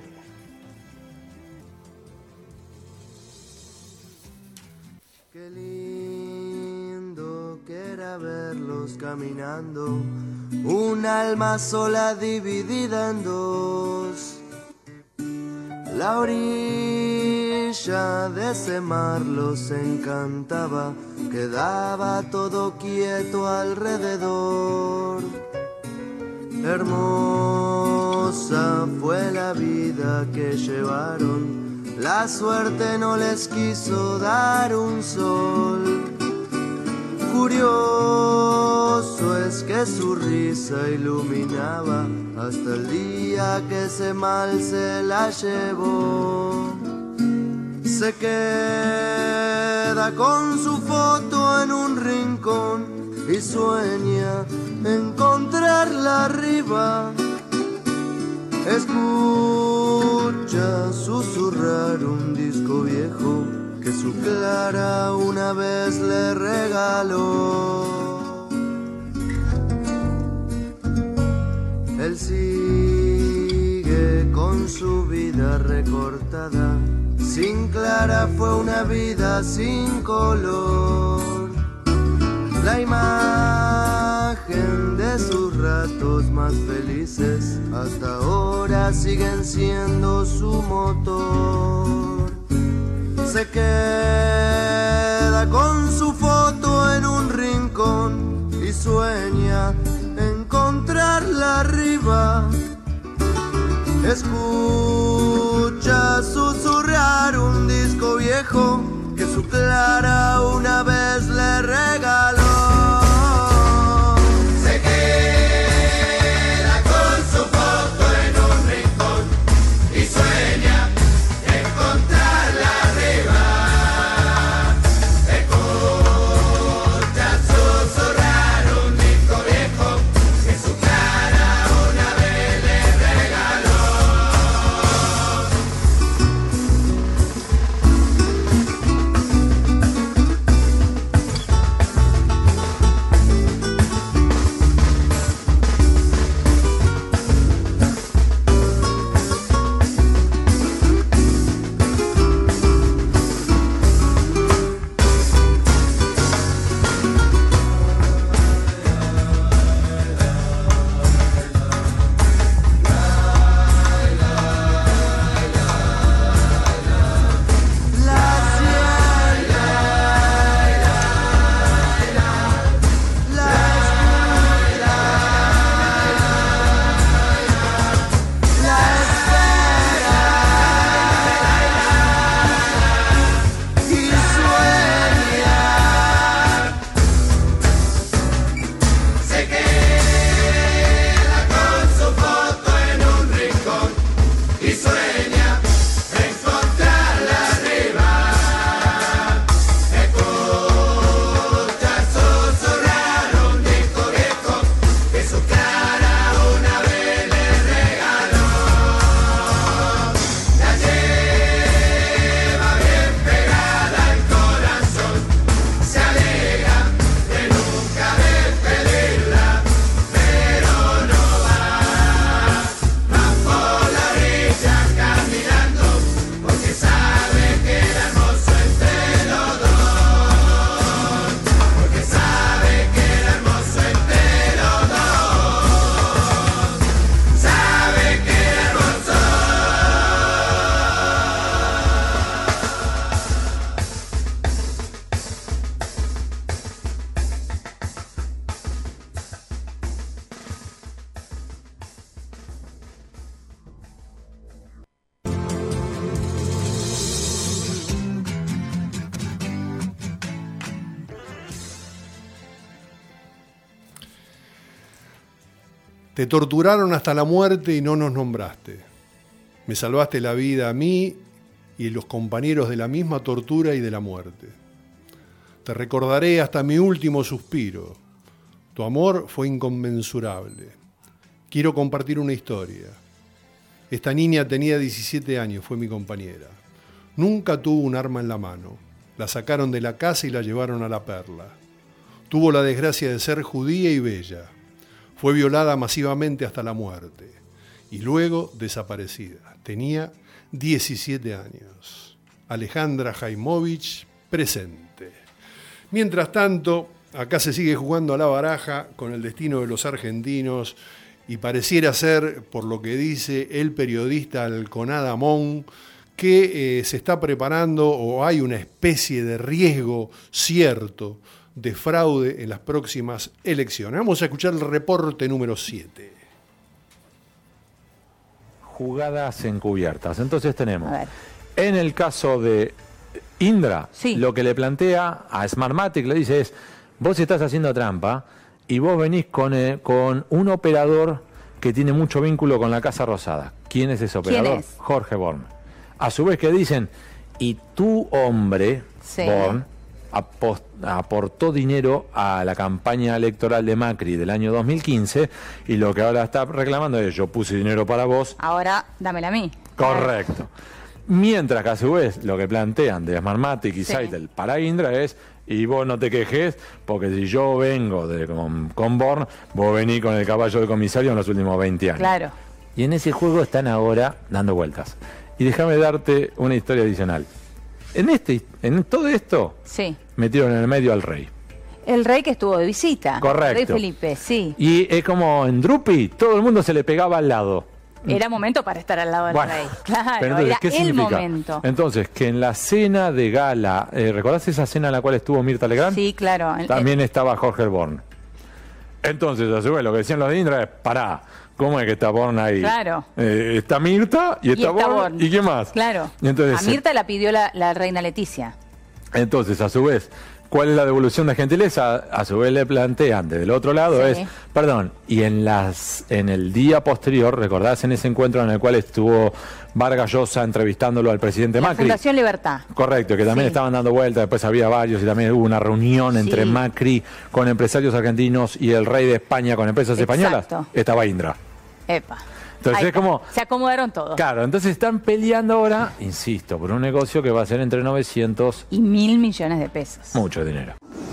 Qué lindo que era verlos caminando, un alma sola dividida en dos. La orilla de ese mar los encantaba, quedaba todo quieto alrededor. Hermosa fue la vida que llevaron, la suerte no les quiso dar un sol. Curioso es que su risa iluminaba hasta el día que ese mal se la llevó. Se queda con su foto en un rincón y sueña encontrarla arriba. Escucha susurrar un disco viejo que su Clara una vez le regaló. Él sigue con su vida recortada. Sin Clara fue una vida sin color. La imagen de sus ratos más felices hasta ahora siguen siendo su motor. Se queda con su foto en un rincón y sueña encontrarla arriba. Escucha susurrar un disco viejo que su Clara una vez le regaló. Se queda con su foto en un rincón y sueña encontrarla arriba. Escucha susurrar un disco viejo que su Clara una vez le regaló. Te torturaron hasta la muerte y no nos nombraste. Me salvaste la vida a mí y a los compañeros de la misma tortura y de la muerte. Te recordaré hasta mi último suspiro. Tu amor fue inconmensurable. Quiero compartir una historia. Esta niña tenía 17 años, fue mi compañera. Nunca tuvo un arma en la mano. La sacaron de la casa y la llevaron a La Perla. Tuvo la desgracia de ser judía y bella. Fue violada masivamente hasta la muerte y luego desaparecida. Tenía 17 años. Alejandra Jaimovich, presente. Mientras tanto, acá se sigue jugando a la baraja con el destino de los argentinos y pareciera ser, por lo que dice el periodista Alconada Mon, que se está preparando o hay una especie de riesgo cierto de fraude en las próximas elecciones. Vamos a escuchar el reporte número 7. jugadas encubiertas. Entonces tenemos, en el caso de Indra, lo que le plantea a Smartmatic, le dice es, vos estás haciendo trampa y vos venís con un operador que tiene mucho vínculo con la Casa Rosada. ¿Quién es ese operador? ¿Quién es? Jorge Born. A su vez que dicen, y tu hombre, Born, aportó dinero a la campaña electoral de Macri del año 2015 y lo que ahora está reclamando es, yo puse dinero para vos. Ahora, dámela a mí. Correcto. Mientras que a su vez lo que plantean de Smartmatic y Saitel para Indra es, y vos no te quejes, porque si yo vengo con Born, vos venís con el caballo del comisario en los últimos 20 años. Claro. Y en ese juego están ahora dando vueltas. Y déjame darte una historia adicional. En todo esto, metieron en el medio al rey. El rey que estuvo de visita. Correcto. El rey Felipe, sí. Y es como en Drupi, todo el mundo se le pegaba al lado. Era momento para estar al lado del rey. Claro, pero entonces, era ¿qué el significa? momento. Entonces, que en la cena de gala, ¿recordás esa cena en la cual estuvo Mirta Legrand? Sí, claro. También estaba Jorge Born. Entonces, a su vez, lo que decían los de Indra es, pará, ¿cómo es que está Born ahí? Claro. Está Mirta y está Born. ¿Y qué más? Claro. Y entonces, a Mirta la pidió la reina Leticia. Entonces, a su vez, ¿cuál es la devolución de gentileza? A su vez le plantean del otro lado y en el día posterior, recordás en ese encuentro en el cual estuvo Vargas Llosa entrevistándolo al presidente Macri. Fundación Libertad. Correcto, que también estaban dando vueltas, después había varios y también hubo una reunión entre Macri con empresarios argentinos y el rey de España con empresas españolas. Estaba Indra. Epa. Entonces es como... Se acomodaron todos. Claro, entonces están peleando ahora, insisto, por un negocio que va a ser entre 900 y 1.000 millones de pesos. Mucho dinero.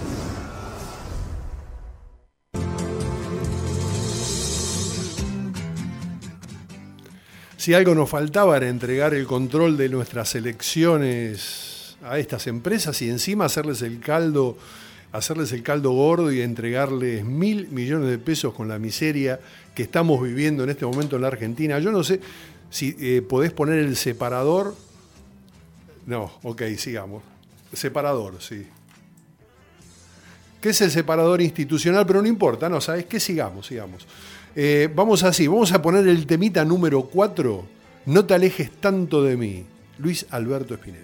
Si algo nos faltaba era entregar el control de nuestras elecciones a estas empresas y encima hacerles el caldo gordo y entregarles 1.000 millones de pesos con la miseria que estamos viviendo en este momento en la Argentina. Yo no sé si podés poner el separador. No, ok, sigamos. Separador, sí. ¿Qué es el separador institucional? Pero no importa, no, ¿sabes qué? Sigamos. Vamos a poner el temita número 4. No te alejes tanto de mí. Luis Alberto Spinetta.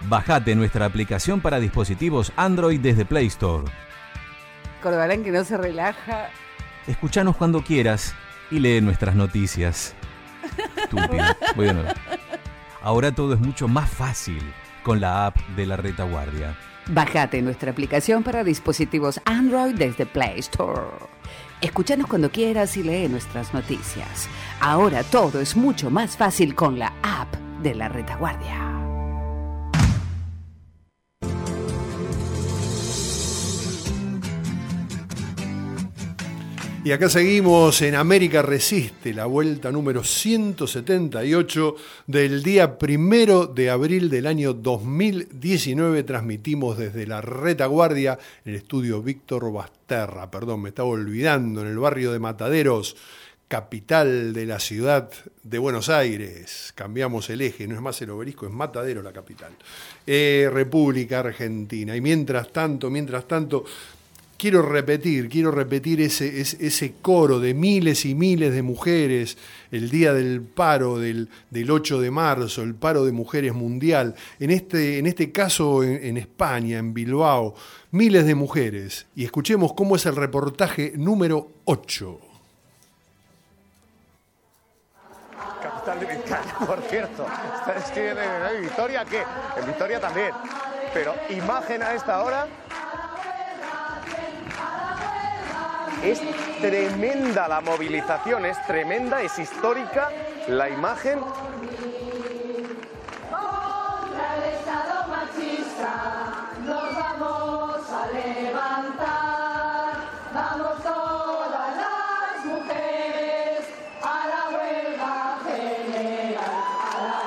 Bajate nuestra aplicación para dispositivos Android desde Play Store. Corbalán que no se relaja. Escuchanos cuando quieras y lee nuestras noticias. Estúpido. Voy de nuevo. Ahora todo es mucho más fácil con la app de La Retaguardia. Bajate nuestra aplicación para dispositivos Android desde Play Store. Escúchanos cuando quieras y lee nuestras noticias. Ahora todo es mucho más fácil con la app de La Retaguardia. Y acá seguimos en América Resiste, la vuelta número 178 del día 1 de abril del año 2019. Transmitimos desde La Retaguardia, en el estudio Víctor Basterra. Perdón, me estaba olvidando, en el barrio de Mataderos, capital de la ciudad de Buenos Aires. Cambiamos el eje, no es más el Obelisco, es Matadero la capital. República Argentina. Y mientras tanto, quiero repetir ese coro de miles y miles de mujeres, el día del paro del 8 de marzo, el paro de mujeres mundial, en este caso en España, en Bilbao, miles de mujeres. Y escuchemos cómo es el reportaje número 8. Capital de Vizcaya, por cierto. Está escribiendo en Vitoria, ¿qué? En Vitoria también. Pero imagen a esta hora. Es tremenda la movilización, es tremenda, es histórica la imagen. Contra el Estado machista nos vamos a levantar, vamos todas las mujeres a la huelga general, a la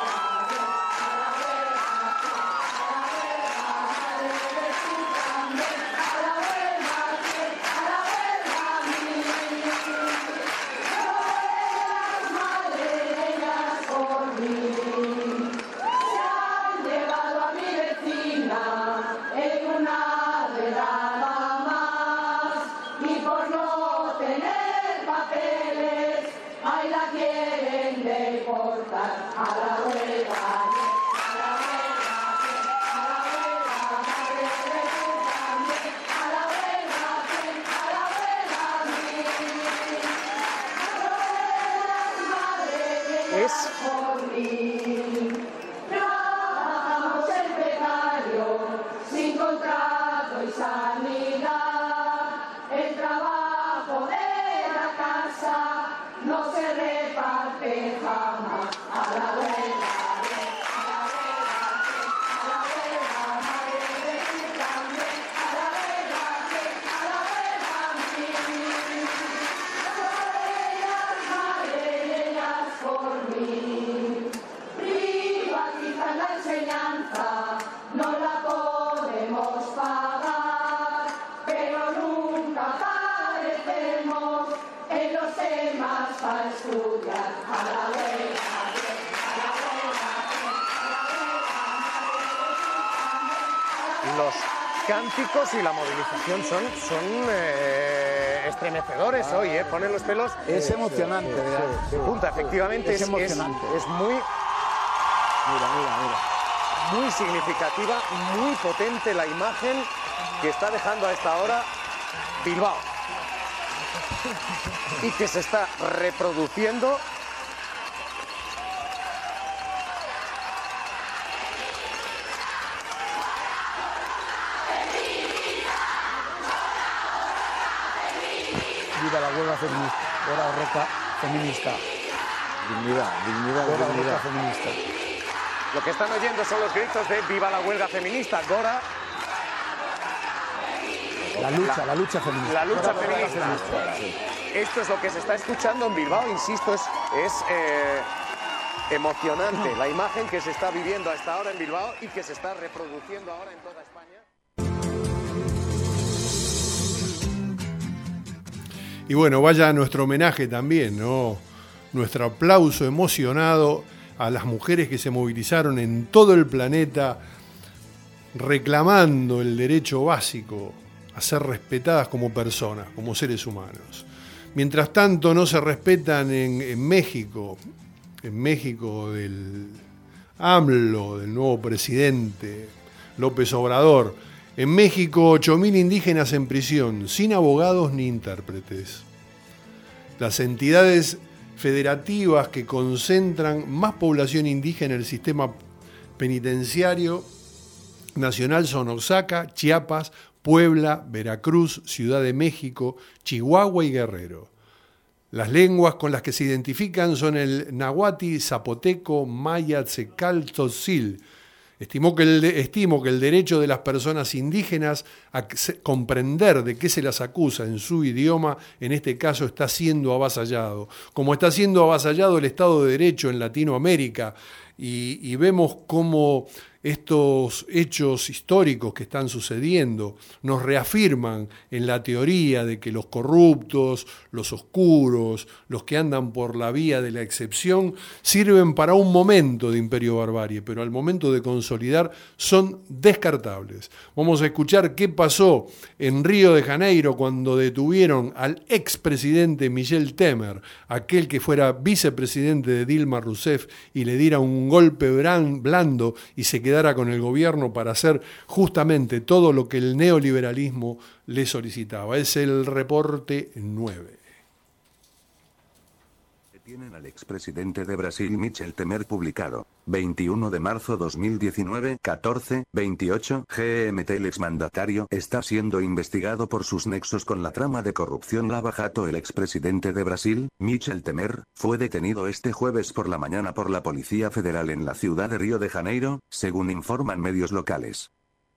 trabajamos en precario, sin contrato y sanidad. El trabajo de la casa no se reparte jamás. A la huelga, a la huelga, a la huelga, madre de tu cambio, a la huelga, a la huelga, por mí. Privatizan la enseñanza, no la podemos pagar, pero nunca parecemos en los temas para estudiar. A la huelga, a la huelga, Los cánticos y la movilización son estremecedores hoy, ponen los pelos. Es emocionante, de punta, efectivamente. Es emocionante. Es muy... Mira. Muy significativa, muy potente la imagen que está dejando a esta hora Bilbao. Y que se está reproduciendo. Viva la huelga feminista, Gora Horreta feminista. Dignidad. Feminista. Lo que están oyendo son los gritos de viva la huelga feminista, Gora. La lucha feminista. La lucha feminista. Esto es lo que se está escuchando en Bilbao, insisto, es emocionante la imagen que se está viviendo a esta hora en Bilbao y que se está reproduciendo ahora en toda España. Y bueno, vaya nuestro homenaje también, ¿no? Nuestro aplauso emocionado a las mujeres que se movilizaron en todo el planeta reclamando el derecho básico a ser respetadas como personas, como seres humanos. Mientras tanto no se respetan en México AMLO, del nuevo presidente López Obrador. En México, 8.000 indígenas en prisión, sin abogados ni intérpretes. Las entidades federativas que concentran más población indígena en el sistema penitenciario nacional son Oaxaca, Chiapas, Puebla, Veracruz, Ciudad de México, Chihuahua y Guerrero. Las lenguas con las que se identifican son el náhuatl, zapoteco, maya, tzotzil, tzotzil. Estimo que el derecho de las personas indígenas a comprender de qué se las acusa en su idioma, en este caso, está siendo avasallado. Como está siendo avasallado el Estado de Derecho en Latinoamérica, y vemos cómo estos hechos históricos que están sucediendo nos reafirman en la teoría de que los corruptos, los oscuros, los que andan por la vía de la excepción, sirven para un momento de imperio barbarie, pero al momento de consolidar son descartables. Vamos a escuchar qué pasó en Río de Janeiro cuando detuvieron al expresidente Michel Temer, aquel que fuera vicepresidente de Dilma Rousseff, y le diera un golpe blando y se quedara con el gobierno para hacer justamente todo lo que el neoliberalismo le solicitaba. Es el reporte 9. Detienen al expresidente de Brasil Michel Temer, publicado 21 de marzo 2019, 14:28 GMT. El exmandatario está siendo investigado por sus nexos con la trama de corrupción Lava Jato. El expresidente de Brasil, Michel Temer, fue detenido este jueves por la mañana por la Policía Federal en la ciudad de Río de Janeiro, según informan medios locales.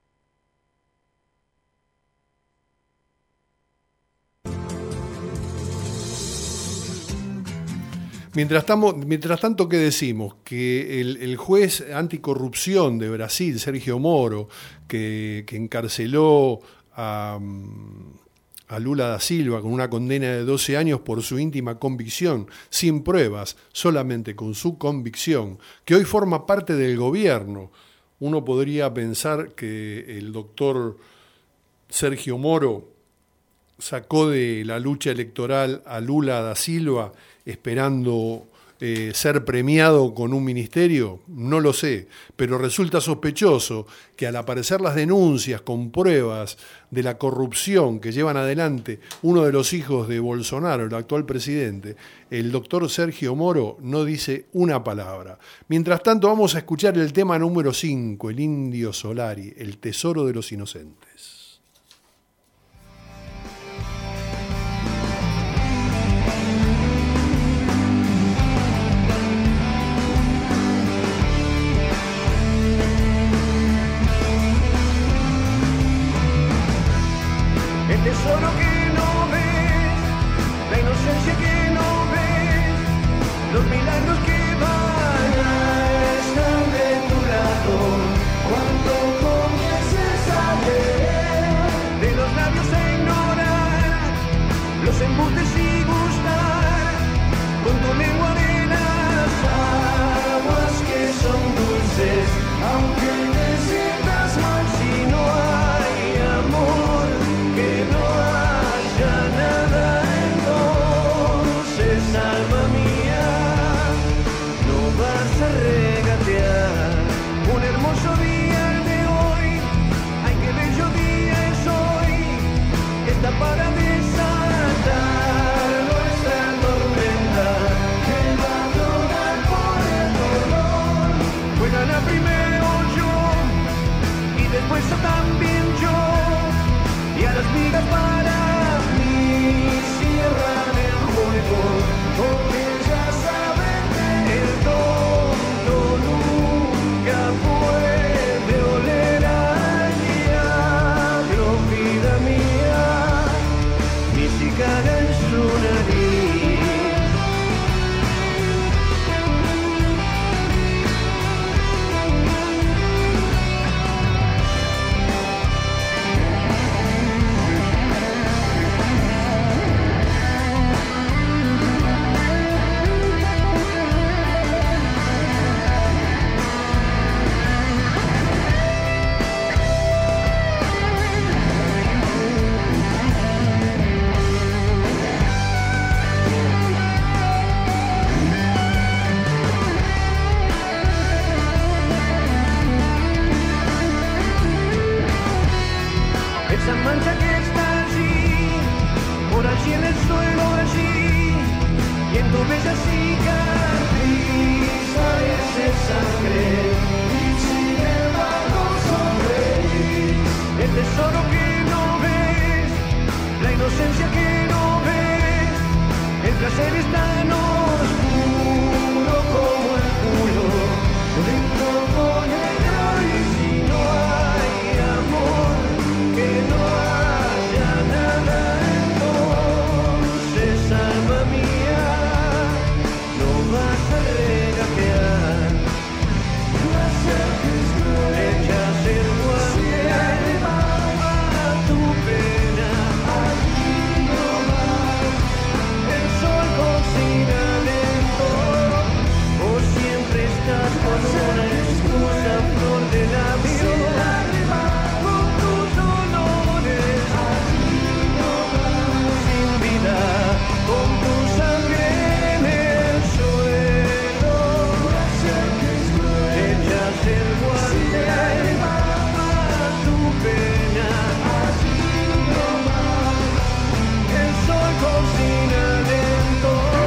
Mientras tanto, ¿qué decimos? Que el juez anticorrupción de Brasil, Sergio Moro, que encarceló a Lula da Silva con una condena de 12 años por su íntima convicción, sin pruebas, solamente con su convicción, que hoy forma parte del gobierno. Uno podría pensar que el doctor Sergio Moro sacó de la lucha electoral a Lula da Silva esperando ser premiado con un ministerio, no lo sé, pero resulta sospechoso que al aparecer las denuncias con pruebas de la corrupción que llevan adelante uno de los hijos de Bolsonaro, el actual presidente, el doctor Sergio Moro no dice una palabra. Mientras tanto, vamos a escuchar el tema número 5, el Indio Solari, el tesoro de los inocentes. El tesoro que no ves, la inocencia que no ves, los milagros que van a estar de tu lado cuando comiences a leer, de los labios a ignorar, los embustes y gustar, con tu lengua de las aguas que son dulces, aunque te sientas mal si no hay amor. Que no haya nada, entonces, alma mía, no vas a regatear. Un hermoso día el de hoy, ay, qué bello día es hoy, está para desatar nuestra tormenta, que va a llorar por el dolor. Juegan primero yo, y después también yo. Y a las migas para mí cierran el juego, porque ya saben que el tonto nunca puede tu bella cicatriz parece sangre y sin embargo sonreís. El tesoro que no ves, la inocencia que no ves, el placer es tan oscuro como el culo, lindo como negro, y si no hay amor, que no haya nada, entonces alma mía, no vas a regatear, no acerques echas el guante a tu pena, aquí no más, el sol cocina lento, o siempre estás con una excusa, flor de labio, con tus dolores, sin vida, con tu sangre en el suelo, echas el guante a tu pena, el sol cocina lento.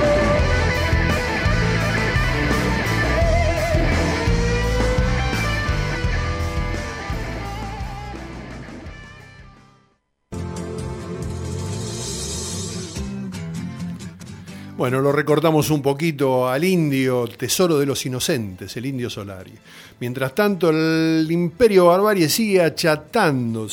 Bueno, lo recordamos un poquito al indio, tesoro de los inocentes, el Indio Solari. Mientras tanto, el imperio barbarie sigue achatando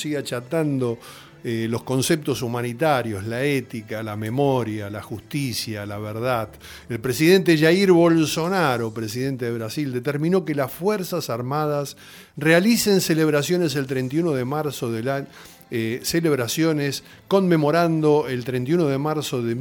los conceptos humanitarios, la ética, la memoria, la justicia, la verdad. El presidente Jair Bolsonaro, presidente de Brasil, determinó que las Fuerzas Armadas realicen celebraciones el 31 de marzo del año, celebraciones conmemorando el 31 de marzo de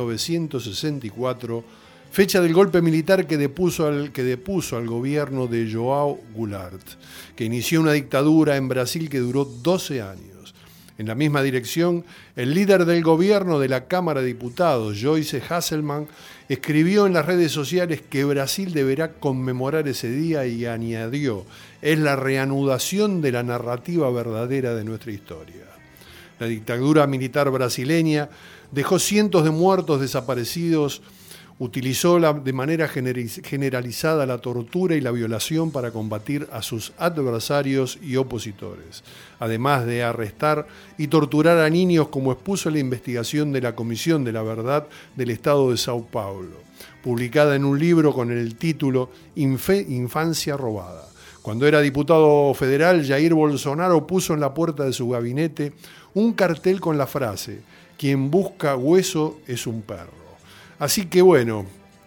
1964, fecha del golpe militar que depuso al gobierno de João Goulart, que inició una dictadura en Brasil que duró 12 años. En la misma dirección, el líder del gobierno de la Cámara de Diputados, Joyce Hasselman, escribió en las redes sociales que Brasil deberá conmemorar ese día y añadió: es la reanudación de la narrativa verdadera de nuestra historia. La dictadura militar brasileña dejó cientos de muertos desaparecidos, utilizó de manera generalizada la tortura y la violación para combatir a sus adversarios y opositores, además de arrestar y torturar a niños, como expuso la investigación de la Comisión de la Verdad del Estado de Sao Paulo, publicada en un libro con el título Infancia robada. Cuando era diputado federal, Jair Bolsonaro puso en la puerta de su gabinete un cartel con la frase: quien busca hueso es un perro. Así que bueno,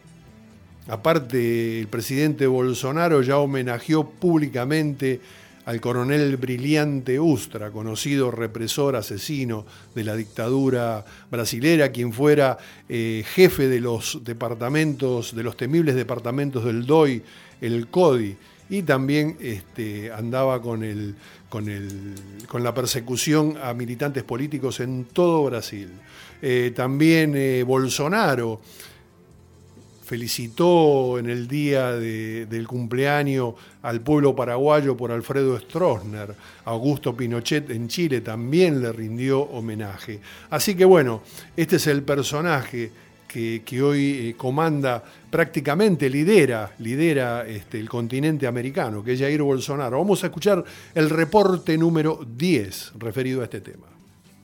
aparte el presidente Bolsonaro ya homenajeó públicamente al coronel Brilhante Ustra, conocido represor asesino de la dictadura brasilera, quien fuera jefe de los departamentos, de los temibles departamentos del DOI, el CODI, y también andaba con la persecución a militantes políticos en todo Brasil. También Bolsonaro felicitó en el día del cumpleaños al pueblo paraguayo por Alfredo Stroessner. Augusto Pinochet en Chile también le rindió homenaje. Así que bueno, este es el personaje que hoy comanda, prácticamente lidera el continente americano, que es Jair Bolsonaro. Vamos a escuchar el reporte número 10 referido a este tema.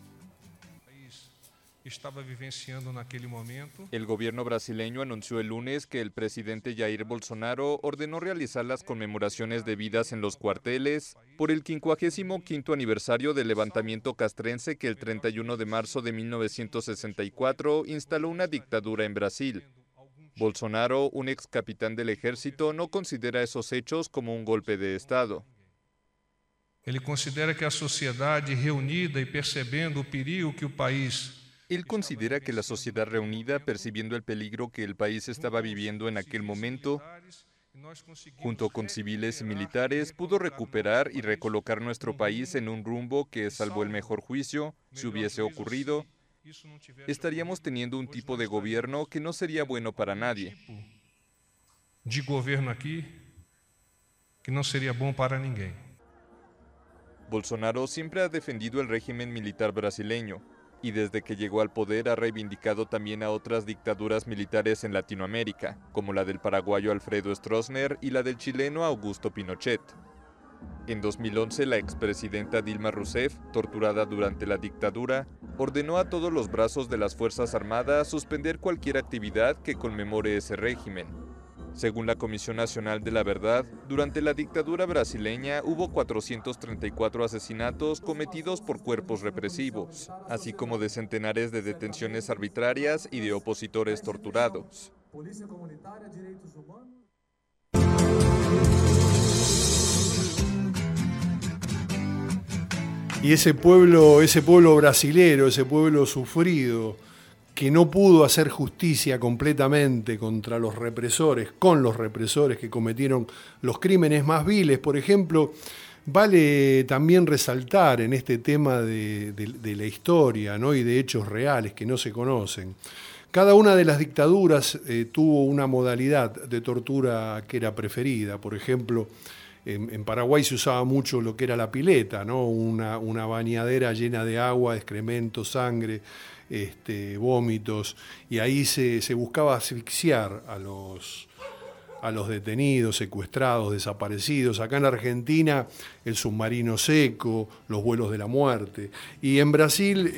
El gobierno brasileño anunció el lunes que el presidente Jair Bolsonaro ordenó realizar las conmemoraciones debidas en los cuarteles por el 55º aniversario del levantamiento castrense que el 31 de marzo de 1964 instaló una dictadura en Brasil. Bolsonaro, un ex capitán del ejército, no considera esos hechos como un golpe de Estado. Ele considera que a sociedade reunida percebendo o perigo que o país Él considera que la sociedad reunida, percibiendo el peligro que el país estaba viviendo en aquel momento, junto con civiles y militares, pudo recuperar y recolocar nuestro país en un rumbo que, salvo el mejor juicio, si hubiese ocurrido, estaríamos teniendo un tipo de gobierno que no sería bueno para nadie. De gobierno aquí que no sería bom para ninguém. Bolsonaro siempre ha defendido el régimen militar brasileño. y desde que llegó al poder ha reivindicado también a otras dictaduras militares en Latinoamérica, como la del paraguayo Alfredo Stroessner y la del chileno Augusto Pinochet. En 2011, la expresidenta Dilma Rousseff, torturada durante la dictadura, ordenó a todos los brazos de las Fuerzas Armadas suspender cualquier actividad que conmemore ese régimen. Según la Comisión Nacional de la Verdad, durante la dictadura brasileña hubo 434 asesinatos cometidos por cuerpos represivos, así como de centenares de detenciones arbitrarias y de opositores torturados. Y ese pueblo brasilero, ese pueblo sufrido, que no pudo hacer justicia completamente contra los represores, con los represores que cometieron los crímenes más viles, por ejemplo, vale también resaltar en este tema de la historia, ¿no? Y de hechos reales que no se conocen. Cada una de las dictaduras tuvo una modalidad de tortura que era preferida. Por ejemplo, en Paraguay se usaba mucho lo que era la pileta, ¿no? Una bañadera llena de agua, excremento, sangre, vómitos, y ahí se buscaba asfixiar a los detenidos, secuestrados, desaparecidos. Acá en Argentina el submarino seco, los vuelos de la muerte. Y en Brasil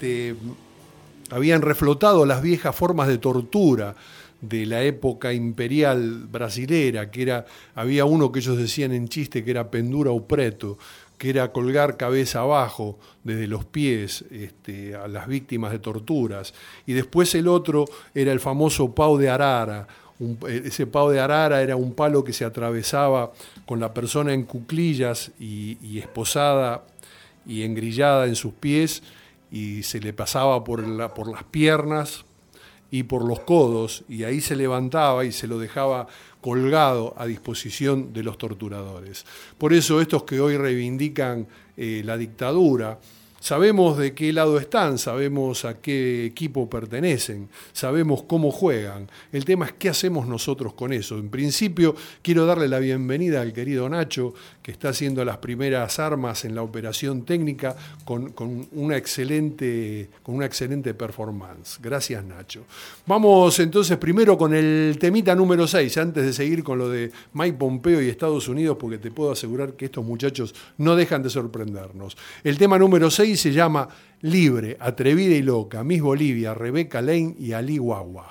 habían reflotado las viejas formas de tortura de la época imperial brasilera, había uno que ellos decían en chiste que era pendura o preto, que era colgar cabeza abajo desde los pies a las víctimas de torturas. Y después el otro era el famoso pau de arara. Ese pau de arara era un palo que se atravesaba con la persona en cuclillas y esposada y engrillada en sus pies, y se le pasaba por las piernas y por los codos, y ahí se levantaba y se lo dejaba colgado a disposición de los torturadores. Por eso estos que hoy reivindican la dictadura, sabemos de qué lado están, sabemos a qué equipo pertenecen, sabemos cómo juegan. El tema es qué hacemos nosotros con eso. En principio, quiero darle la bienvenida al querido Nacho, que está haciendo las primeras armas en la operación técnica con una excelente performance. Gracias, Nacho. Vamos entonces primero con el temita número 6, antes de seguir con lo de Mike Pompeo y Estados Unidos, porque te puedo asegurar que estos muchachos no dejan de sorprendernos. El tema número 6 se llama Libre, Atrevida y Loca, Miss Bolivia, Rebeca Lane y Ali Guagua.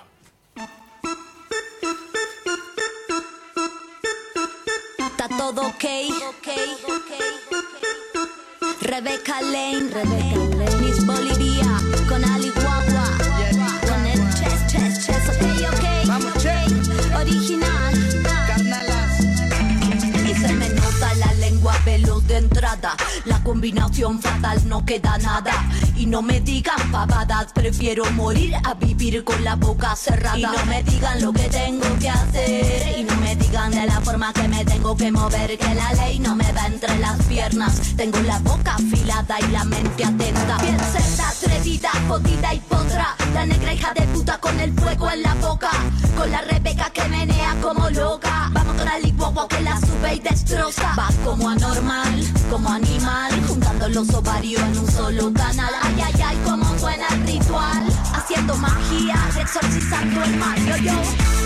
Está todo ok. Rebeca Lane, Miss Bolivia, con Ali Guagua, con el chess, ok. Vamos, original, carnalas. Y se me nota la lengua veloz de entrada, la combinación fatal, no queda nada. Y no me digan pavadas, prefiero morir a vivir con la boca cerrada. Y no me digan lo que tengo que hacer, y no me digan de la forma que me tengo que mover, que la ley no me va entre las piernas. Tengo la boca afilada y la mente atenta. Bien cerda, atrevida, jodida y potra, la negra hija de puta con el fuego en la boca, con la Rebeca que menea como loca. Vamos con Ali Guagua que la sube y destroza. Va como anormal, como animal, juntando los ovarios en un solo canal. Ay, ay, ay, como suena el ritual, haciendo magia, exorcizando el mal. Yo, Libre,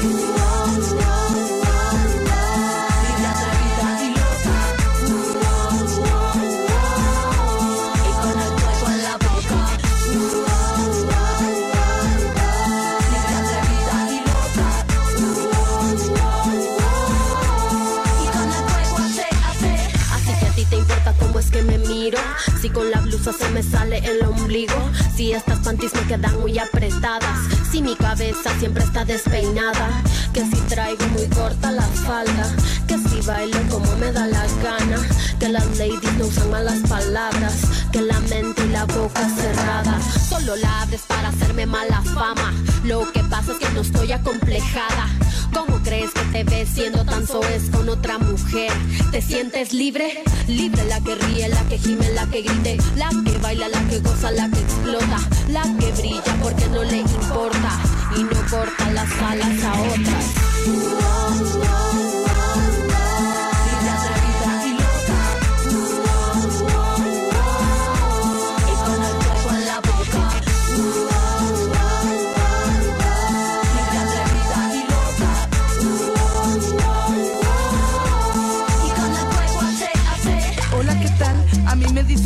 atrevida y loca, y con el fuego en la boca. Libre, atrevida y loca, y con el fuego hace. Así que a ti te importa cómo es que me miro, si con la blusa se me sale el ombligo, si estas panties me quedan muy apretadas, si mi cabeza siempre está despeinada, que si traigo muy corta la falda, que si bailo como me da la gana, que las ladies no usan malas palabras, que la mente y la boca cerrada, solo la abres para hacerme mala fama. Lo que pasa es que no estoy acomplejada. ¿Cómo crees que te ves siendo tan soez con otra mujer? ¿Te sientes libre? Libre, la que ríe, la que gime, la que grite, la que baila, la que goza, la que explota, la que brilla porque no le importa y no corta las alas a otras. Libre, atrevida y loca, y con el fuego en la boca.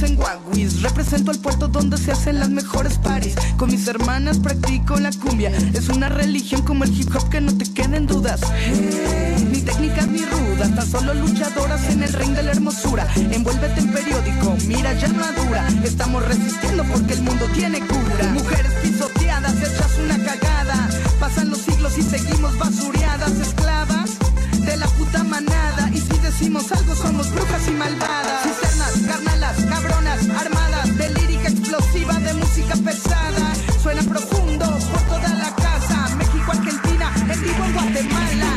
en Guaguis. Represento al puerto donde se hacen las mejores paris. Con mis hermanas practico la cumbia. Es una religión como el hip hop que no te queden dudas. Ni técnicas ni rudas, tan solo luchadoras en el ring de la hermosura. Envuélvete en periódico, mira ya madura. Estamos resistiendo porque el mundo tiene cura. Mujeres pisoteadas, hechas una cagada. Pasan los siglos y seguimos basureadas, esclavas de la puta manada. Y si decimos algo somos brujas y malvadas. Cisternas, carnalas, cabronas, armadas de lírica explosiva, de música pesada. Suena profundo por toda la casa. México, Argentina, en vivo en Guatemala.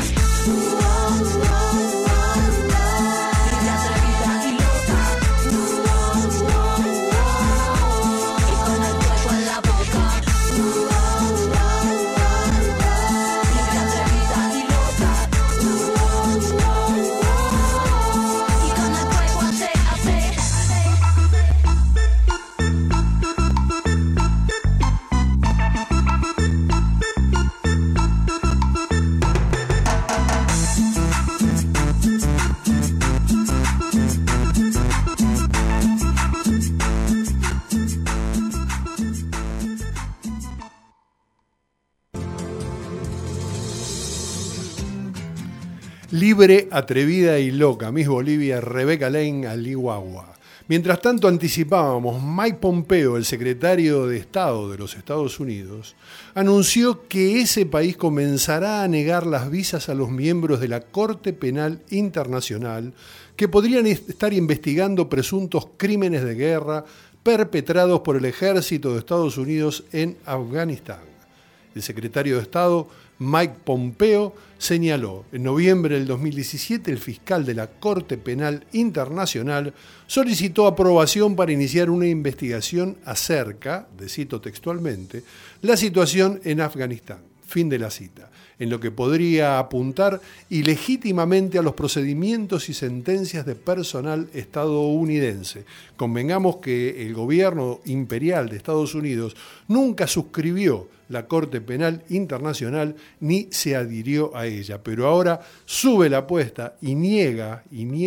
Libre, atrevida y loca, Miss Bolivia, Rebecca Lane, Alihuahua. Mientras tanto anticipábamos, Mike Pompeo, el secretario de Estado de los Estados Unidos, anunció que ese país comenzará a negar las visas a los miembros de la Corte Penal Internacional que podrían estar investigando presuntos crímenes de guerra perpetrados por el ejército de Estados Unidos en Afganistán. El secretario de Estado, Mike Pompeo, señaló, en noviembre del 2017 el fiscal de la Corte Penal Internacional solicitó aprobación para iniciar una investigación acerca, cito textualmente, la situación en Afganistán. Fin de la cita. En lo que podría apuntar ilegítimamente a los procedimientos y sentencias de personal estadounidense. Convengamos que el gobierno imperial de Estados Unidos nunca suscribió la Corte Penal Internacional ni se adhirió a ella, pero ahora sube la apuesta y niega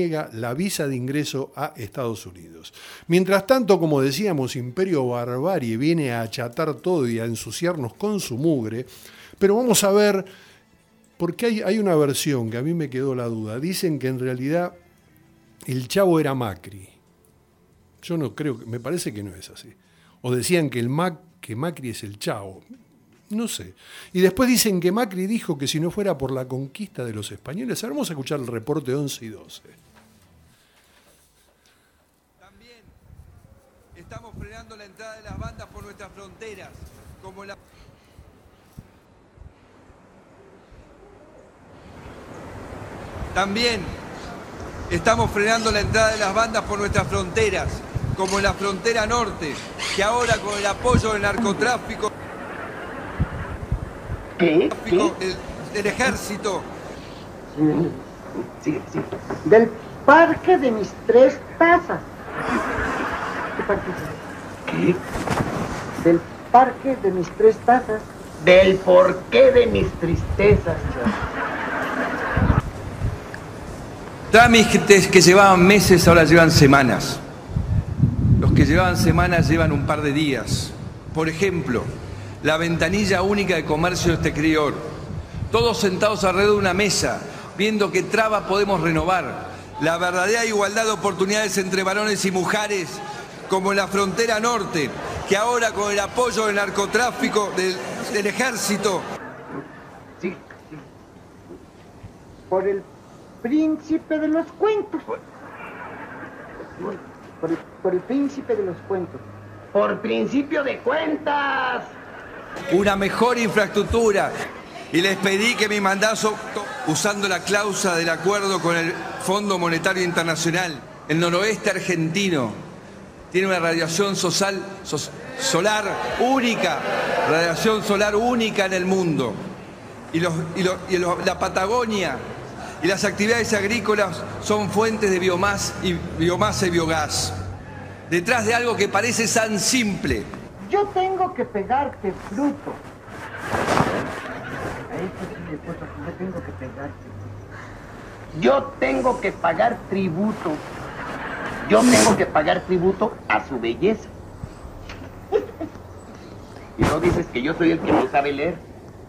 la visa de ingreso a Estados Unidos. Mientras tanto, como decíamos, Imperio Barbarie viene a achatar todo y a ensuciarnos con su mugre. Pero vamos a ver, porque hay una versión que a mí me quedó la duda. Dicen que en realidad el Chavo era Macri. Yo no creo, me parece que no es así. O decían que Macri es el Chavo. No sé. Y después dicen que Macri dijo que si no fuera por la conquista de los españoles. Ahora vamos a escuchar el reporte 11 y 12. También estamos frenando la entrada de las bandas por nuestras fronteras, como la... También estamos frenando la entrada de las bandas por nuestras fronteras, como en la frontera norte, que ahora con el apoyo del narcotráfico, del ejército. Sí. Del parque de mis 3 tazas. ¿Qué parque? ¿Qué? Del parque de mis 3 tazas. Del porqué de mis tristezas. Trámites que llevaban meses ahora llevan semanas. Los que llevaban semanas llevan un par de días. Por ejemplo, la ventanilla única de comercio exterior. Todos sentados alrededor de una mesa, viendo qué traba podemos renovar. La verdadera igualdad de oportunidades entre varones y mujeres, como en la frontera norte, que ahora con el apoyo del narcotráfico, del ejército. Sí. Por el príncipe de los cuentos. Por el príncipe de los cuentos. Por principio de cuentas. Una mejor infraestructura. Y les pedí que mi mandato, usando la cláusula del acuerdo con el Fondo Monetario Internacional, el noroeste argentino tiene una radiación solar única, radiación solar única en el mundo. Y la Patagonia y las actividades agrícolas son fuentes de biomasa y biogás. Detrás de algo que parece tan simple. Yo tengo que pegarte fruto. Yo tengo que pegarte. Yo tengo que pagar tributo. Yo tengo que pagar tributo a su belleza. Y no dices que yo soy el que no sabe leer.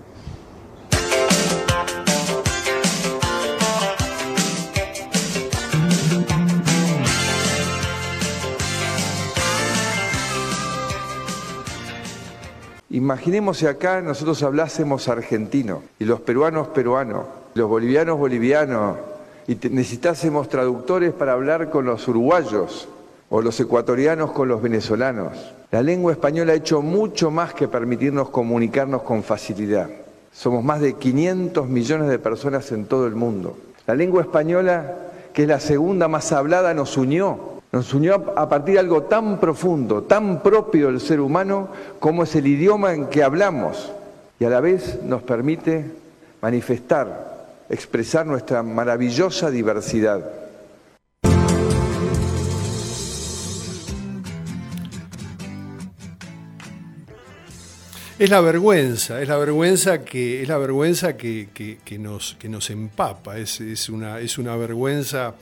Imaginemos si acá nosotros hablásemos argentino, y los peruanos peruanos, los bolivianos bolivianos, y necesitásemos traductores para hablar con los uruguayos, o los ecuatorianos con los venezolanos. La lengua española ha hecho mucho más que permitirnos comunicarnos con facilidad. Somos más de 500 millones de personas en todo el mundo. La lengua española, que es la segunda más hablada, nos unió a partir de algo tan profundo, tan propio del ser humano, como es el idioma en que hablamos, y a la vez nos permite manifestar, expresar nuestra maravillosa diversidad. Es la vergüenza que nos empapa, es una vergüenza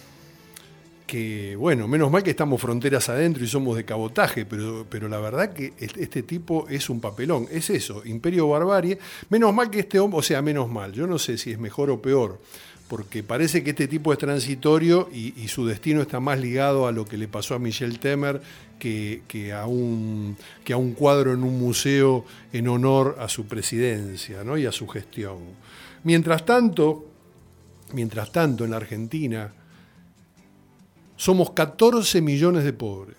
que, bueno, menos mal que estamos fronteras adentro y somos de cabotaje, pero la verdad que este tipo es un papelón, es eso, imperio barbarie. Menos mal que este hombre, o sea, menos mal, yo no sé si es mejor o peor, porque parece que este tipo es transitorio y su destino está más ligado a lo que le pasó a Michel Temer que a un cuadro en un museo en honor a su presidencia, ¿no? Y a su gestión. Mientras tanto, en la Argentina somos 14 millones de pobres.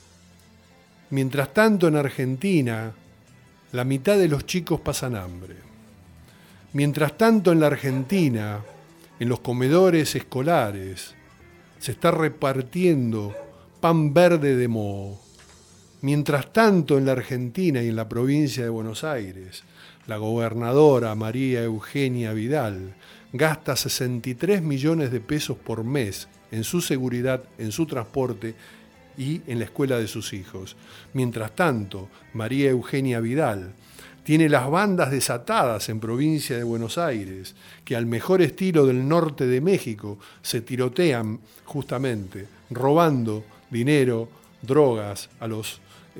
Mientras tanto, en Argentina, la mitad de los chicos pasan hambre. Mientras tanto, en la Argentina, en los comedores escolares, se está repartiendo pan verde de moho. Mientras tanto, en la Argentina y en la provincia de Buenos Aires, la gobernadora María Eugenia Vidal gasta 63 millones de pesos por mes en su seguridad, en su transporte y en la escuela de sus hijos. Mientras tanto, María Eugenia Vidal tiene las bandas desatadas en provincia de Buenos Aires, que al mejor estilo del norte de México se tirotean justamente, robando dinero, drogas a los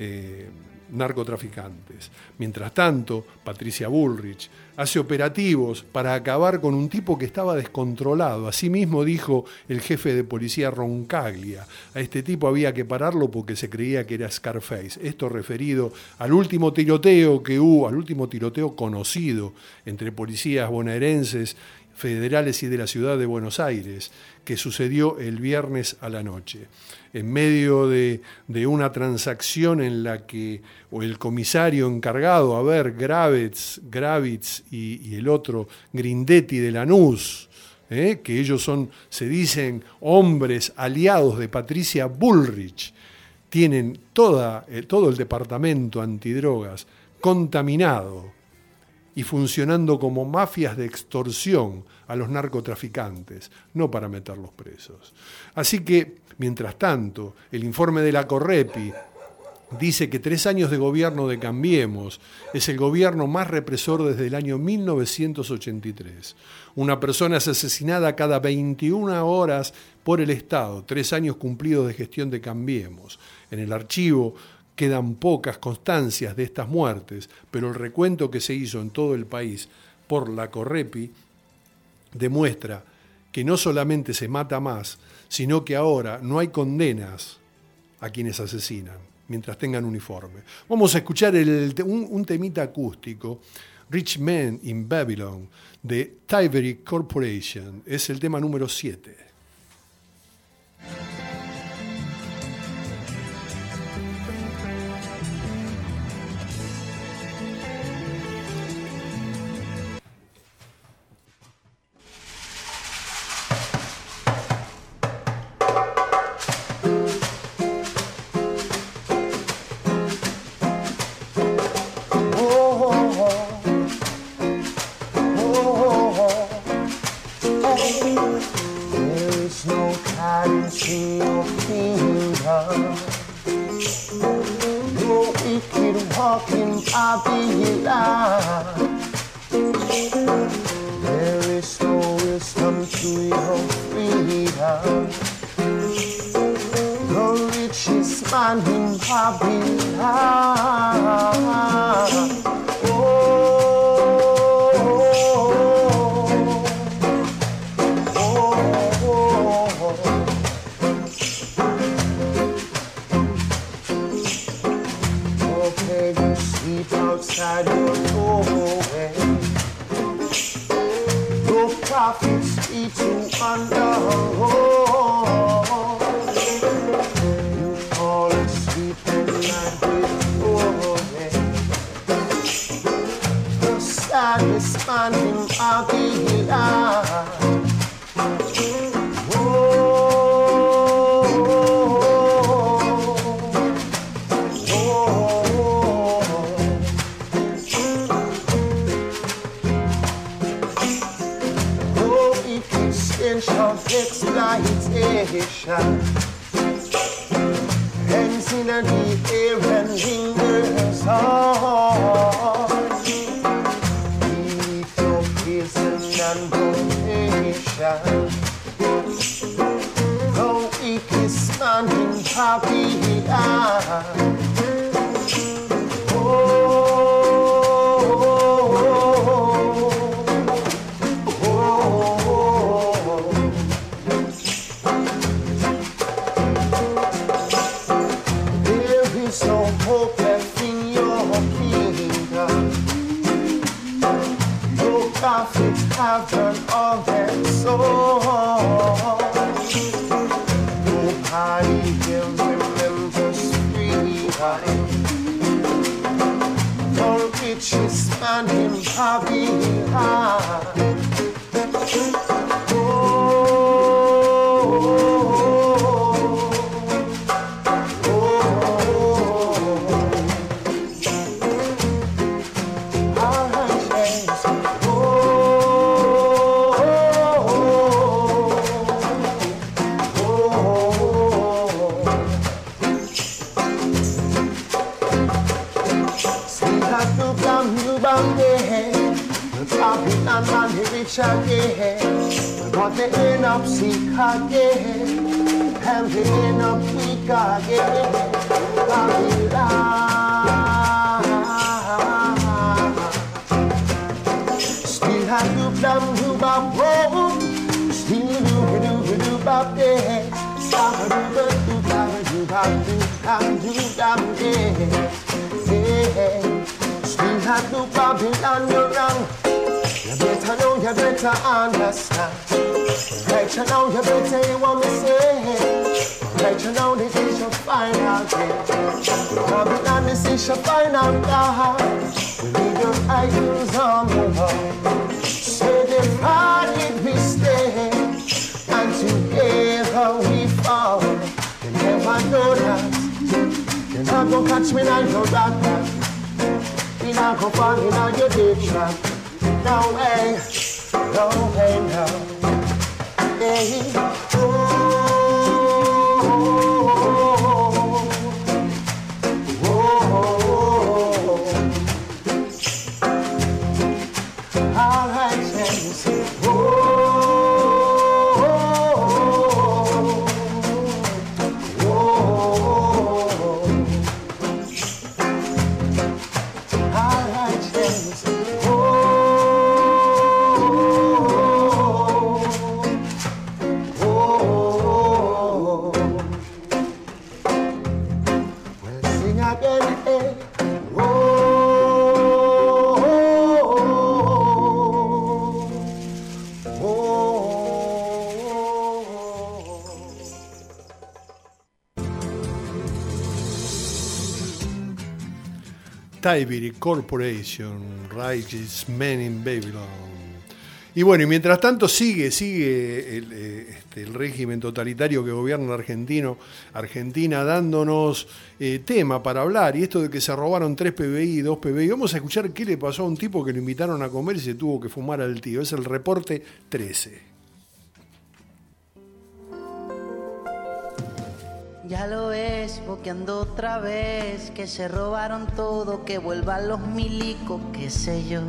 narcotraficantes. Mientras tanto, Patricia Bullrich hace operativos para acabar con un tipo que estaba descontrolado. Asimismo dijo el jefe de policía Roncaglia. A este tipo había que pararlo porque se creía que era Scarface. Esto referido al último tiroteo que hubo, al último tiroteo conocido entre policías bonaerenses, federales y de la ciudad de Buenos Aires, que sucedió el viernes a la noche. En medio de una transacción en la que el comisario encargado, Gravitz y el otro Grindetti de Lanús, que ellos se dicen hombres aliados de Patricia Bullrich, tienen todo el departamento antidrogas contaminado y funcionando como mafias de extorsión a los narcotraficantes, no para meterlos presos. Así que, mientras tanto, el informe de la Correpi dice que 3 años de gobierno de Cambiemos es el gobierno más represor desde el año 1983. Una persona es asesinada cada 21 horas por el Estado, 3 años cumplidos de gestión de Cambiemos. En el archivo quedan pocas constancias de estas muertes, pero el recuento que se hizo en todo el país por la Correpi demuestra que no solamente se mata más, sino que ahora no hay condenas a quienes asesinan, mientras tengan uniforme. Vamos a escuchar un temita acústico, Rich Men in Babylon, de Tibery Corporation. Es el tema número 7. There is no wisdom to your freedom. man in Babylon. Outside your doorway, no prophets eat you under. You fall asleep at night with worry. The saddest man in Babylon. Exploitation hangs in the air and lingers on. Beneath your prison and donation, the weakest man in Babylon. Have done all that so nobody here remembers freedom. The richest man in Babylon. But they end up sick again, and they end up weak again. Babylon. Still have to blame you about road, still do about day. Stop do still have to Babylon around. You better know, you better understand. Right you know, you better hear what me say. Right you know, this is your final day. Babylon, this is your final day. We leave your idols on the Lord. Say divided we stay, and together we fall. You never know that. You're not gonna catch me now, you're that. You're not gonna fall in on your day trap. No way, no way, no. Hey, oh, oh, oh, oh. All right, James. Oh, oh, oh, oh. All right, James. Tiberi Corporation, Righteous Men in Babylon. Y bueno, y mientras tanto sigue el régimen totalitario que gobierna Argentina dándonos tema para hablar, y esto de que se robaron 3 PBI, 2 PBI. Vamos a escuchar qué le pasó a un tipo que lo invitaron a comer y se tuvo que fumar al tío. Es el reporte 13. Ya lo ves, boqueando otra vez, que se robaron todo, que vuelvan los milicos, qué sé yo.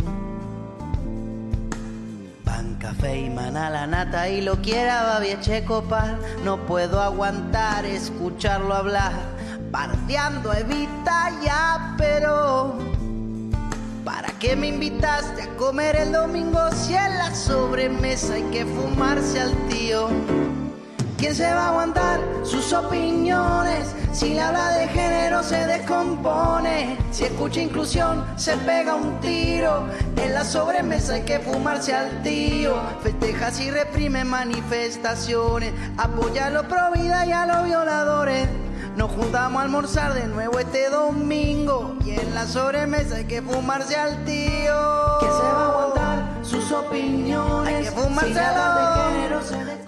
Pan, café y maná, la nata y lo quiera Babi Echecopar. No puedo aguantar escucharlo hablar. bardeando Evita ya, pero ¿para qué me invitaste a comer el domingo si en la sobremesa hay que fumarse al tío? ¿Quién se va a aguantar sus opiniones? Si le habla de género se descompone. Si escucha inclusión se pega un tiro. En la sobremesa hay que fumarse al tío. Festejas y reprime manifestaciones. Apoya a los pro vida y a los violadores. Nos juntamos a almorzar de nuevo este domingo. Y en la sobremesa hay que fumarse al tío. ¿Quién se va a aguantar sus opiniones? Hay que fumarse si al de género se descompone.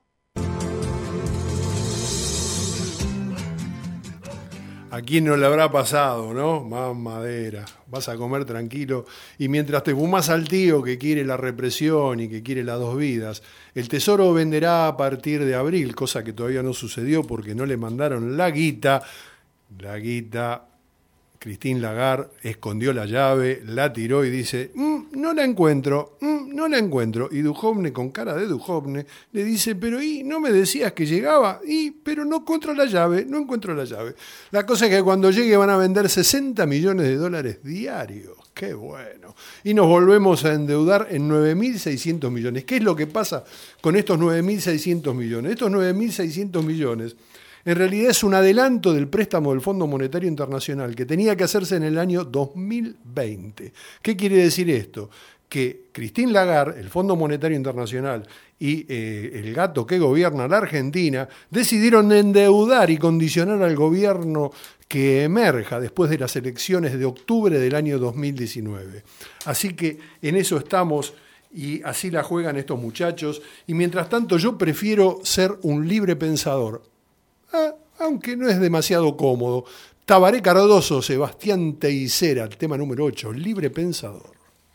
¿A quién no le habrá pasado, no? Más madera. Vas a comer tranquilo y mientras te fumas al tío que quiere la represión y que quiere las dos vidas, el Tesoro venderá a partir de abril, cosa que todavía no sucedió porque no le mandaron la guita. Christine Lagarde escondió la llave, la tiró y dice, no la encuentro. Y Duhovne, con cara de Duhovne, le dice, pero ¿no me decías que llegaba? Pero no encuentro la llave. La cosa es que cuando llegue van a vender $60 millones diarios. ¡Qué bueno! Y nos volvemos a endeudar en 9.600 millones. ¿Qué es lo que pasa con estos 9.600 millones? Estos 9.600 millones en realidad es un adelanto del préstamo del Fondo Monetario Internacional que tenía que hacerse en el año 2020. ¿Qué quiere decir esto? Que Christine Lagarde, el Fondo Monetario Internacional y el gato que gobierna la Argentina decidieron endeudar y condicionar al gobierno que emerja después de las elecciones de octubre del año 2019. Así que en eso estamos y así la juegan estos muchachos. Y mientras tanto yo prefiero ser un libre pensador. Aunque no es demasiado cómodo. Tabaré Cardoso, Sebastián Teisera, el tema número 8, Libre Pensador.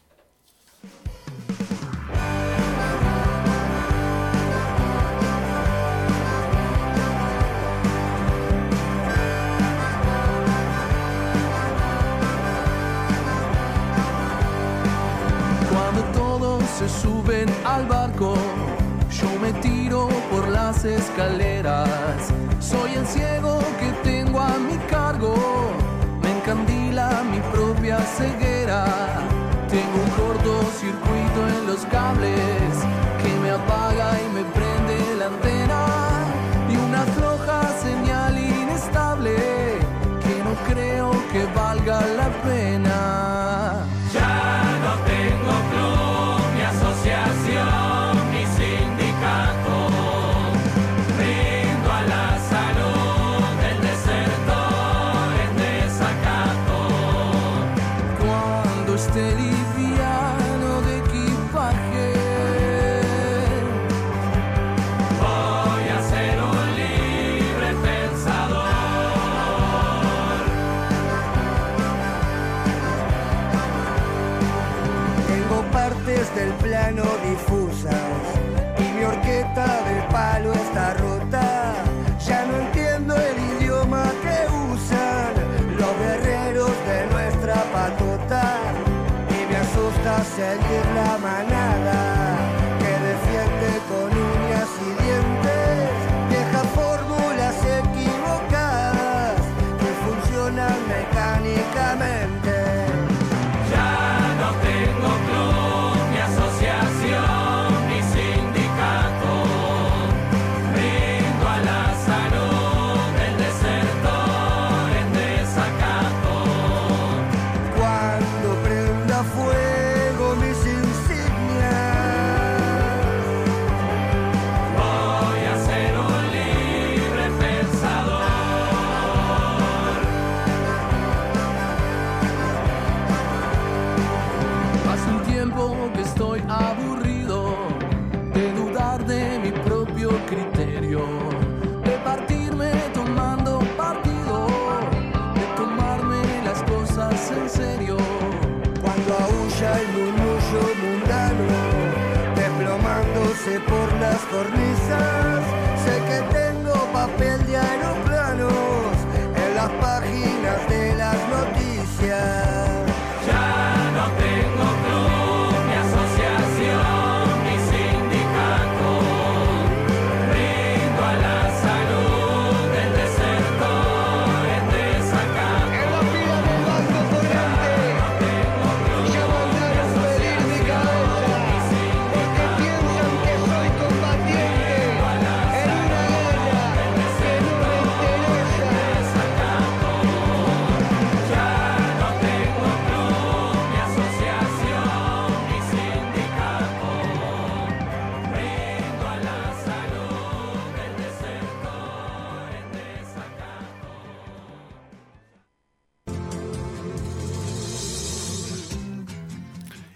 Cuando todos se suben al barco, yo me tiro por las escaleras. Soy el ciego que tengo a mi cargo. Me encandila mi propia ceguera. Tengo un cortocircuito en los cables que me apaga y me prende la antena. Y una floja señal inestable que no creo que valga la pena. Ya no tengo club ni asociación. Del plano difusas y mi horqueta del palo está rota. Ya no entiendo el idioma que usan los guerreros de nuestra patota y me asusta seguir la manada que defiende con uñas y dientes viejas fórmulas equivocadas que funcionan mecánicamente. Ya no tengo club, asociación ni sindicato, brindo a la salud del desertor en desacato. Cuando prenda fuego mis insignias, voy a ser un libre pensador. Hace un tiempo que estoy aburrido de dudar de mi propio criterio, de partirme tomando partido, de tomarme las cosas en serio. cuando aúlla el murmullo mundano, desplomándose por las cornisas, sé que tengo papel de aeroplanos en las páginas de las noticias. Ya no tengo club, ni asociación, ni sindicato, brindo a la salud del desertor